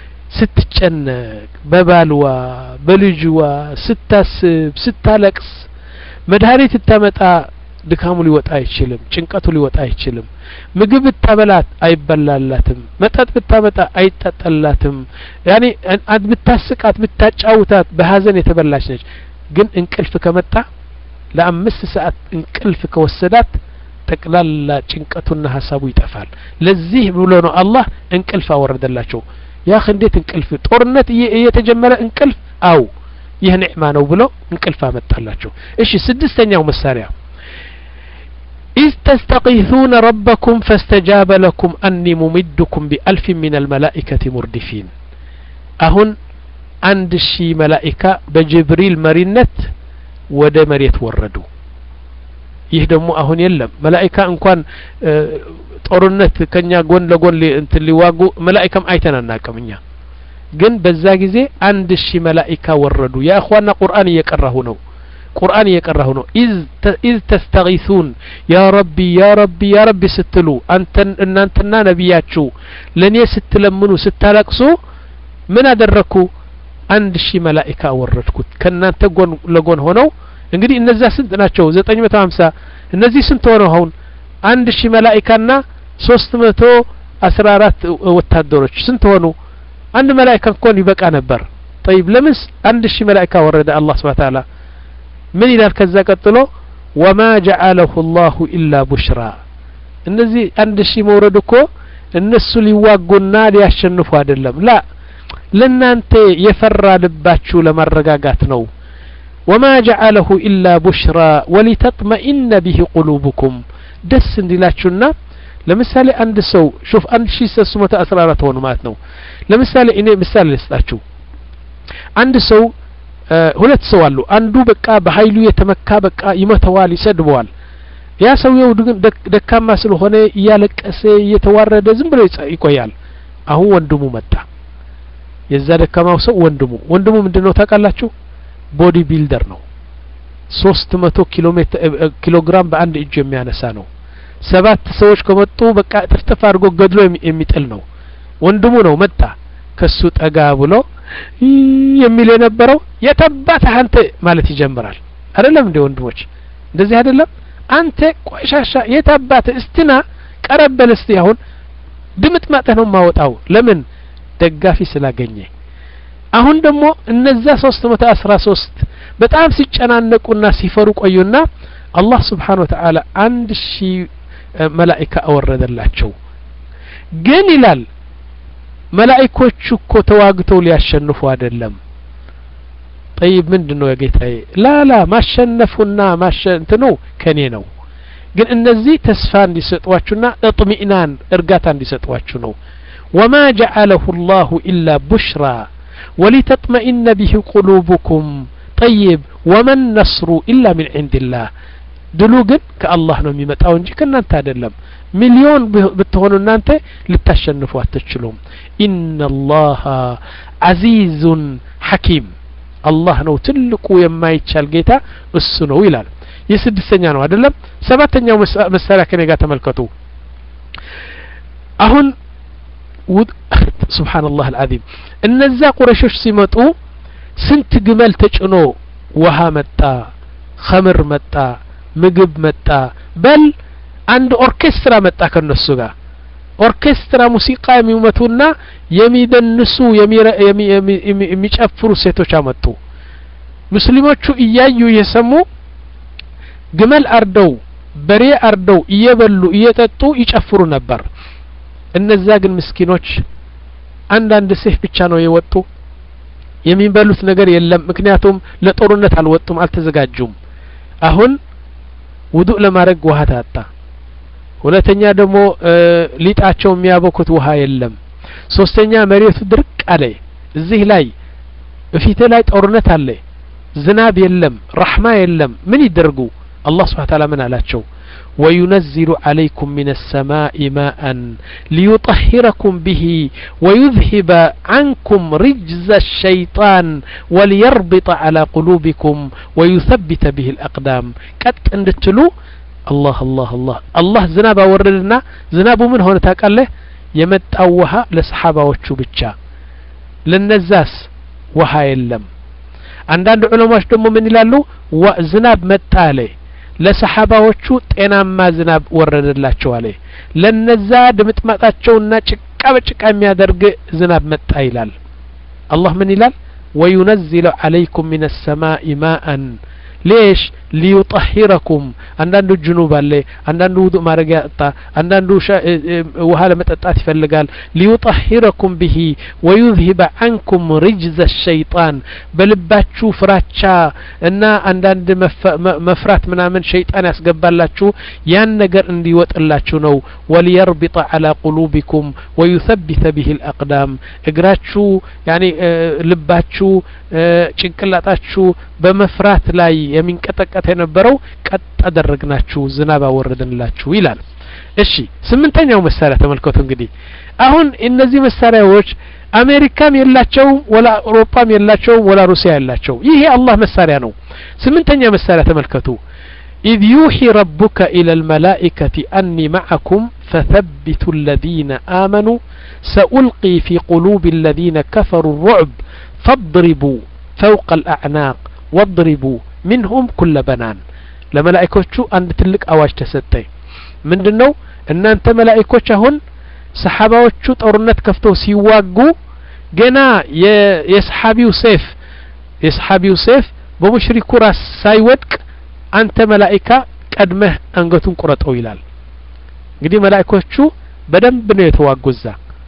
ስትጨነቅ በባልዋ በልጅዋ ስታስብ ስታለቅስ መድኃኒት ተመጣ ድካሙ ሊወጣ አይችልም ጭንቀቱ ሊወጣ አይችልም ምግብ ብታበላት አይበላላትም መጠጥ ብታመጣ አይጠጣላትም ያኒ አንድ ብታስቃት ብታጫውታት በሐዘን የተበላች ነች ግን እንቅልፍ ከመጣ ለአምስት ሰዓት እንቅልፍ ከወሰዳት ተቅላላ ጭንቀቱና ሐሳቡ ይጠፋል ለዚህ ብሎ ነው አላህ እንቅልፍ አወረደላቸው ያ እንዴት እንቅልፍ ጦርነት እየተጀመረ እንቅልፍ አው ይህ ንዕማ ነው ብሎ እንቅልፍ አመጣላቸው እሺ ስድስተኛው መሳሪያ إذ تستغيثون ربكم فاستجاب لكم أني ممدكم بألف من الملائكة مردفين أهن عند الشي ملائكة بجبريل مرينت ود مريت وردوا يهدموا أهن يلم ملائكة إن كان ጦርነት ከኛ ጎን ለጎን እንትን ሊዋጉ መላእክም አይተናና ከመኛ ግን በዛ ጊዜ አንድ ሺህ መላእክት ወረዱ ያ اخوانا ቁርአን እየቀራሁ ነው ቁርአን እየቀራሁ ነው ኢዝ ኢዝ ተስተغيثون ያ ረቢ ያ ረቢ ያ ረቢ ስትሉ አንተን እናንተና ነብያችሁ ለኔ ስትለምኑ ስታለቅሱ ምን አደረኩ አንድ ሺህ መላእክት ወረድኩት ከናንተ ጎን ለጎን ሆነው እንግዲህ እነዛ ስንት ናቸው ዘጠኝ መቶ ሃምሳ እነዚህ ስንት ሆነው አሁን አንድ ሺህ መላእክትና ሶስት መቶ አስራ አራት ወታደሮች ስንት ሆኑ አንድ መላእክት እንኳን ይበቃ ነበር طيب ለምስ አንድ ሺህ መላእክት ወረደ አላህ Subhanahu Ta'ala ምን ይላል ከዛ ቀጥሎ وما جعله الله الا بشرى እነዚህ አንድ ሺህ መውረድ እኮ እነሱ ሊዋጉና ሊያሸንፉ አይደለም ላ ለናንተ የፈራ ልባችሁ ለማረጋጋት ነው وما جعله الا بشرى ولتطمئن به قلوبكم ደስ እንዲላችሁና ለምሳሌ አንድ ሰው ሹፍ አንድ ሺህ ሶስት መቶ አስራ አራት ሆኖ ማለት ነው ለምሳሌ እኔ ምሳሌ ልስጣችሁ አንድ ሰው ሁለት ሰው አሉ አንዱ በቃ በኃይሉ የተመካ በቃ ይመተዋል ይሰድበዋል ያ ሰውየው ደካማ ስለሆነ ያለቀሰ እየተዋረደ ዝም ብሎ ይቆያል አሁን ወንድሙ መጣ የዛ ደካማው ሰው ወንድሙ ወንድሙ ምንድነው ታውቃላችሁ ቦዲ ቢልደር ነው ሶስት መቶ ኪሎ ሜትር ኪሎ ግራም በአንድ እጅ የሚያነሳ ነው ሰባት ሰዎች ከመጡ በቃ ጥፍጥፍ አድርጎ ገድሎ የሚጥል ነው ወንድሙ ነው መጣ ከሱ ጠጋ ብሎ የሚል የነበረው የተባተ አንተ ማለት ይጀምራል አይደለም እንደ ወንድሞች እንደዚህ አይደለም አንተ ቆሻሻ የታባተ እስትና ቀረበል እስቲ አሁን ድምጥ ማጠህ ነው ማወጣው ለምን ደጋፊ ስላገኘ አሁን ደግሞ እነዛ ሶስት መቶ አስራ ሶስት በጣም ሲጨናነቁና ሲፈሩ ቆዩና አላህ Subhanahu Wa Ta'ala አንድ ሺህ መላእክት አወረደላቸው ግን ይላል መላእክቶቹ እኮ ተዋግተው ሊያሸንፉ አይደለም طيب ምንድነው የጌታዬ ላላ ማሸነፉና ማሸንተኑ ከኔ ነው ግን እነዚህ ተስፋ እንዲሰጧቹና እጥሚናን እርጋታ እንዲሰጧቹ ነው وما جعله الله إلا بشرى ولتطمئن به قلوبكم طيب وما النصر إلا من عند الله دلو ግን ከአላህ ነው የሚመጣው እንጂ ከናንተ አይደለም ሚሊዮን ብትሆኑ እናንተ ልታሸንፉ አትችሉም إن الله عزيز حكيم الله ነው ትልቁ የማይቻል ጌታ እሱ ነው ይላል የስድስተኛ ነው አይደለም ሰባተኛው መሳሪያ ከኔ ጋር ተመልከቱ አሁን ሱብሃንአላህ العظيم እነዛ ቁረሾች ሲመጡ ስንት ግመል ተጭኖ ውሃ መጣ ኸምር መጣ ምግብ መጣ በል አንድ ኦርኬስትራ መጣ ከነሱ ጋር ኦርኬስትራ ሙዚቃ የሚመቱና የሚደንሱ የሚጨፍሩ ሴቶች አመጡ ሙስሊሞቹ እያዩ የሰሙ ግመል አርደው በሬ አርደው እየበሉ እየጠጡ ይጨፍሩ ነበር እነዛ ግን ምስኪኖች አንድ አንድ ሴፍ ብቻ ነው የወጡ የሚበሉት ነገር የለም ምክንያቱም ለጦርነት አልወጡም አልተዘጋጁም አሁን ውዱእ ለማድረግ ውሃ ታጣ ሁለተኛ ደግሞ ሊጣቸው የሚያበኩት ውሃ የለም ሶስተኛ መሬቱ ድርቅ አለ እዚህ ላይ በፊት ላይ ጦርነት አለ ዝናብ የለም ረህማ የለም ምን ይደርጉ አላህ Subhanahu Wa Ta'ala ምን አላቸው وينزل عليكم من السماء ماء ليطهركم به ويذهب عنكم رجز الشيطان وليربط على قلوبكم ويثبت به الأقدام قد اندتلو الله الله الله الله زناب وردنا زناب من هنا تاقاله يمطاو وها لصحاباዎቹ ብቻ ለነዛስ ውሃ የለም አንዳንድ ዑለማዎች ደግሞ ምን ይላሉ ዝናብ መጣለ ለሰሐባዎቹ ጤናማ ዝናብ ወረደላቸው አለ ለነዛ ድምጥማጣቸውና ጭቃ በጭቃ የሚያደርግ ዝናብ መጣ ይላል አላህ ምን ይላል وينزل عليكم من السماء ماء ليش ليطهركم عندنا الجنوب اللي عندنا وضوء مارجاتا عندنا وهذا متأتات فلقال ليطهركم به ويذهب عنكم رجز الشيطان بلباتشو فراتشا إن عندنا مف مفرات من من شيطان يسقبلاتشو يان نجر اندي وتقلاتشو نو وليربط على قلوبكم ويثبت به الأقدام اقراتشو يعني لباتشو ጭንቅላታችሁ በመፍራት ላይ የሚንቀጠቀጥ የነበረው ቀጥ አደረግናችሁ ዝናብ አወረድንላችሁ ይላል እሺ ስምንተኛው መሳሪያ ተመልከቱ እንግዲህ አሁን እነዚህ መሳሪያዎች አሜሪካም የላቸው ወላ አውሮፓም የላቸው ወላ ሩሲያ የላቸው ይሄ አላህ መሳሪያ ነው ስምንተኛ መሳሪያ ተመልከቱ إذ يوحي ربك إلى الملائكة أني معكم فثبتوا الذين آمنوا سألقي في قلوب الذين كفروا الرعب فاضربوا فوق الأعناق واضربوا منهم كل بنان لملائكوቹ አንድ ትልቅ አዋጅ ተሰጠኝ ምንድነው እናንተ መላእክቶች አሁን ሰሃባዎቹ ጦርነት ከፍተው ሲዋጉ ገና የሰሃቢው ሰይፍ የሰሃቢው ሰይፍ በሙሽሪኩ ራስ ሳይወድቅ አንተ መላእክታ ቀድመህ አንገቱን ቁረጠው ይላል እንግዲህ መላእክቶቹ በደንብ ነው የተዋጉዛ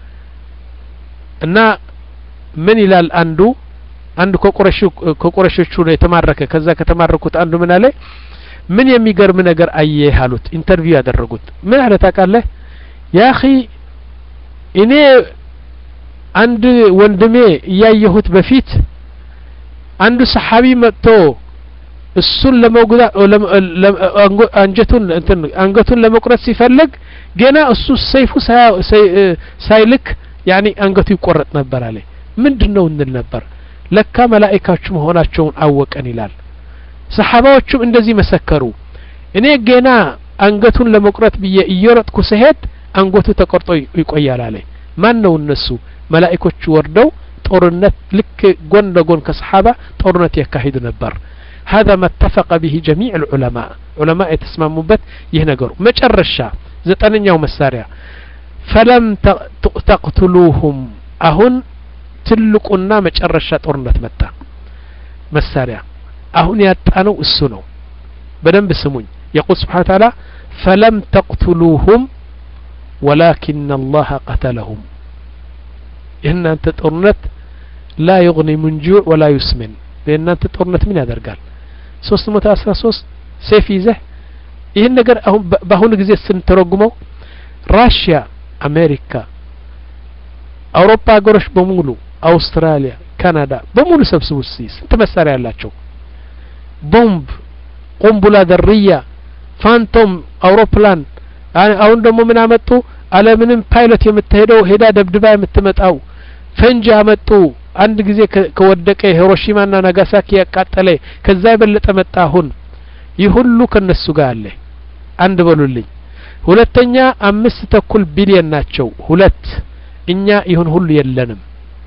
እና ምን ይላል አንዱ አንዱ ከቁረሽ ከቁረሾቹ ነው የተማረከ ከዛ ከተማረኩት አንዱ ምን አለ ምን የሚገርም ነገር አየህ አሉት ኢንተርቪው ያደረጉት ምን አለ ታውቃለህ ያ اخي እኔ አንድ ወንድሜ ያየሁት በፊት አንዱ ሰሃቢ መጥቶ እሱን ለመጉዳ አንጀቱን እንትን አንገቱን ለመቁረጥ ሲፈልግ ገና እሱ ሰይፉ ሳይልክ يعني አንገቱ ይቆረጥ ነበር አለ ምንድነው እንል ነበር ለካ መላእክቶቹ መሆናቸውን አወቀን ይላል ሰሃባዎቹም እንደዚህ መሰከሩ እኔ ገና አንገቱን ለመቁረጥ ብዬ እየሮጥኩ ሲሄድ አንገቱ ተቆርጦ ይቆያል አለ ማን ነው እነሱ መላእክቶቹ ወርደው ጦርነት ልክ ጎን ለጎን ከሰሃባ ጦርነት ያካሂዱ ነበር هذا ما اتفق به جميع العلماء علماء يتسمموበት ይህ ነገሩ መጨረሻ ዘጠነኛው መሳሪያ فلم تقتلوهم አሁን ትልቁና መጨረሻ ጦርነት መጣ መሳሪያ አሁን ያጣነው እሱ ነው በደንብ ስሙኝ يقول سبحانه وتعالى فلم تقتلوهم ولكن الله قتلهم إن أنت ጦርነት لا يغني من جوع ولا يسمن لأن أنت ጦርነት ምን ያደርጋል ሶስት መቶ አስራ ሶስት ሰይፍ ይዘህ ይሄን ነገር አሁን በአሁኑ ጊዜ ስንተረጉመው ራሽያ አሜሪካ አውሮፓ ሀገሮች በሙሉ አውስትራሊያ ካናዳ በሙሉ ሰብስቡ ስንት መሳሪያ ያላቸው ቦምብ ቆምቡላ ደርያ ፋንቶም አውሮፕላን አሁን ደግሞ ምን አመጡ ዓለምንም ፓይለት የምትሄደው ሄዳ ደብድባ የምትመጣው ፈንጂ አመጡ አንድ ጊዜ ከወደቀ ሂሮሺማና ናጋሳኪ ያቃጠለ ከዛ ይበለጠ መጣ አሁን ይህ ሁሉ ከነሱ ጋር አለ አንድ በሉልኝ ሁለተኛ አምስት ተኩል ቢሊየን ናቸው ሁለት እኛ ይሁን ሁሉ የለንም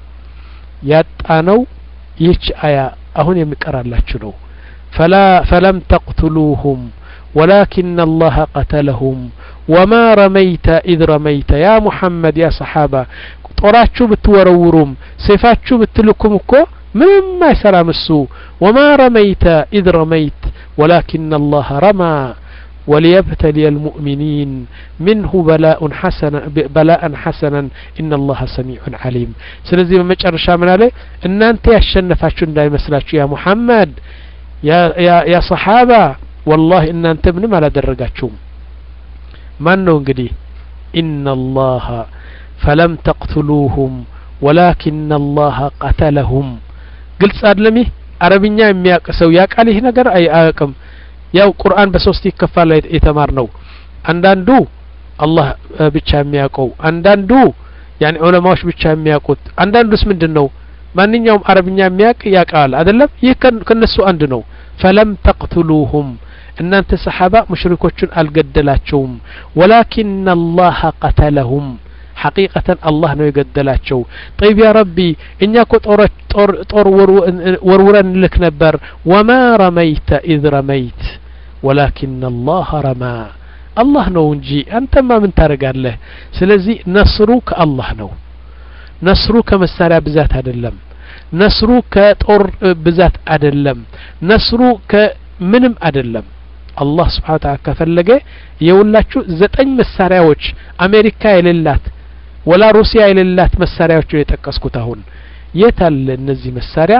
ያጣነው ይህች አያ አሁን የሚቀራላችሁ ነው فلا فلم تقتلوهم ولكن الله قتلهم وما رميت إذ رميت يا محمد يا صحابة ጦራችሁ ብትወረውሩም ሰይፋችሁ ብትልኩም እኮ ምንም አይሰራም እሱ وما رميت إذ رميت ولكن الله رمى وليبتلي المؤمنين منه بلاء حسنا بلاء حسنا إن الله سميع عليم ስለዚህ በመጨረሻ ምን አለ እናንተ ያሸነፋችሁ እንዳይመስላችሁ يا محمد يا يا يا صحابة والله إن أنت من ما لا درجاتهم ما نو انقدي إن الله فلم تقتلوهم ولكن الله قتلهم قلت سأدلمي عربية يمياك سو ياك عليه نقر أي آيكم يا قرآن بسوستي كفالة يتمارنو عندان دو الله بيتشا يمياكو عندان دو يعني علماء بيتشا يمياكو عندان دو اسم دنو ማንኛውም አረብኛ የሚያቅ ያቃል አይደለም ይህ ከነሱ አንድ ነው فلم تقتلوهم እናንተ ሰሃባ ሙሽሪኮችን አልገደላቸውም ولكن الله قتلهم حقيقة الله ነው የገደላቸው طيب يا ربي እኛ እኮ ጦር ጦር ወርውረን ልክ ነበር وما رميت إذ رميت ولكن الله رمى الله ነው እንጂ አንተማ ምን ታረጋለህ ስለዚህ ነስሩ ከአላህ ነው ነስሩ ከመሳሪያ ብዛት አይደለም ነስሩ ከጦር ብዛት አይደለም ነስሩ ከምንም አይደለም አላህ Subhanahu Wa Ta'ala ከፈለገ የውላችሁ ዘጠኝ መሳሪያዎች አሜሪካ የሌላት ወላ ሩሲያ የሌላት መሳሪያዎች የጠቀስኩት አሁን የታለ እነዚህ መሳሪያ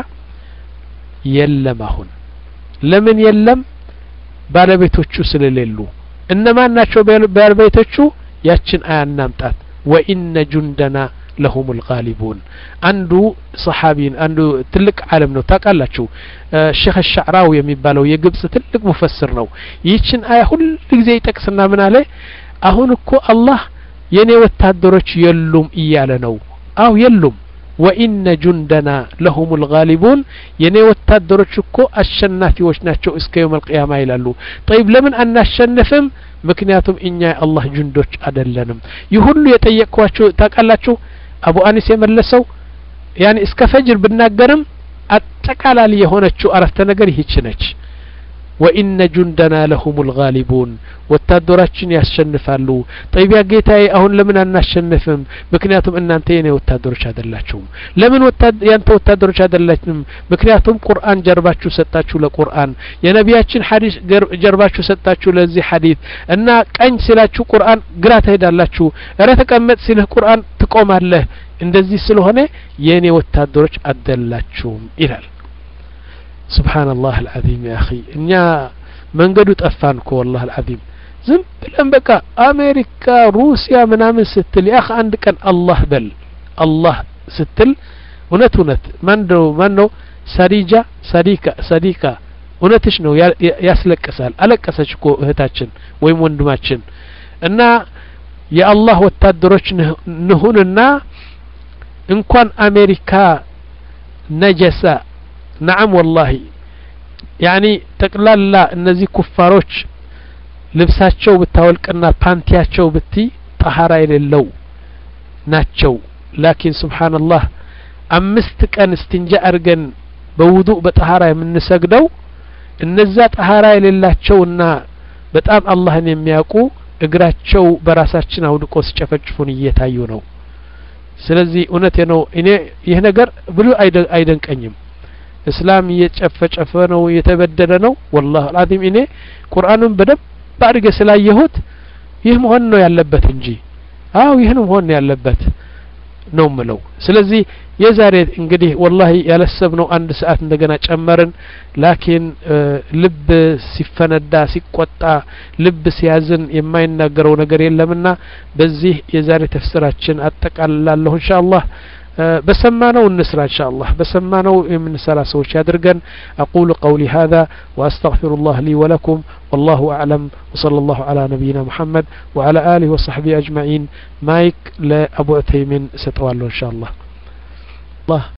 የለም አሁን ለምን የለም ባለቤቶቹ ስለሌሉ እነማን ናቸው ባለቤቶቹ ያችን አያናምጣት وإن جندنا لهم الغالبون عنده صحابين عنده تلك عالم ነው ታቃላችሁ ሼህ الشعراوي የሚባለው የግብጽ ትልቅ ሙፈስር ነው ይህችን አያ ሁሉ ጊዜ ይጠቅስና ምን አለ አሁን እኮ አላህ የኔ ወታደሮች የሉም እያለ ነው አው የሉም وإن جندنا لهم الغالبون የኔ ወታደሮች እኮ አሸናፊዎች ናቸው እስከ يوم القيامة ይላሉ طيب ለምን አናሸንፍም ምክንያቱም እኛ አላህ ጁንዶች አይደለንም ይሁሉ የጠየቅኳችሁ ታቃላችሁ አቡ አኒስ የመለሰው ያኒ እስከ ፈጅር ብናገርም አጠቃላል የሆነችው አረፍተ ነገር ይህች ነች وإن جندنا لهم الغالبون ወታደሮችን ያሸንፋሉ طيب يا ጌታዬ አሁን ለምን አናሸንፍም ምክንያቱም እናንተ የኔ ወታደሮች አይደላችሁም ለምን ወታደር ያንተ ወታደሮች አይደላችሁም ምክንያቱም ቁርአን ጀርባችሁ ሰጣችሁ ለቁርአን የነቢያችን ሐዲስ ጀርባችሁ ሰጣችሁ ለዚህ ሐዲስ እና ቀኝ ሲላችሁ ቁርአን ግራ ትሄዳላችሁ እረ ተቀመጥ ሲልህ ቁርአን ትቆማለህ እንደዚህ ስለሆነ የኔ ወታደሮች አይደላችሁም ይላል سبحان الله العظيم يا أخي إنيا منقدو تأفانك والله العظيم زم بالأنبكا أمريكا روسيا منامن ستل يا أخي عندك الله بل الله ستل ونت ونت منو منو سريجا سريكا سريكا ونتش نو ياسلك أسال ألك أساشكو هتاتشن ويم وندماتشن إننا يا الله والتدرج نهوننا إن كان أمريكا نجسا نعم والله يعني تقلال لا እነዚህ ኩፋሮች ልብሳቸው ብታወልቅና ፓንቲያቸው ብቲ طهارة የሌለው ናቸው لكن سبحان الله አምስት ቀን استنجاء አርገን በውዱእ በطهارة የምንሰግደው እነዛ ጠሃራ የሌላቸውና በጣም አላህን የሚያውቁ እግራቸው በራሳችን አውድቆ ሲጨፈጭፉን እየታዩ ነው ስለዚህ እውነቴ ነው እኔ ይሄ ነገር ብሉ አይደንቀኝም እስላም እየጨፈጨፈ ነው እየተበደለ ነው والله العظيم እኔ ቁርአኑን በደብ ባርገ ስላየሁት ይህ መሆን ነው ያለበት እንጂ አው ይሄን መሆን ነው ያለበት ነው ምለው ስለዚህ የዛሬ እንግዲህ والله ያለሰብነው አንድ ሰዓት እንደገና ጨመርን ላኪን ልብ ሲፈነዳ ሲቆጣ ልብ ሲያዝን የማይናገረው ነገር የለምና በዚህ የዛሬ ተፍሲራችን አጠቃላለሁ ኢንሻአላህ بسمانو النسرة إن شاء الله بسمانو من سلاسة وشادرقا أقول قولي هذا وأستغفر الله لي ولكم والله أعلم وصلى الله على نبينا محمد وعلى آله وصحبه أجمعين مايك لأبو عثيمين ستوالو إن شاء الله الله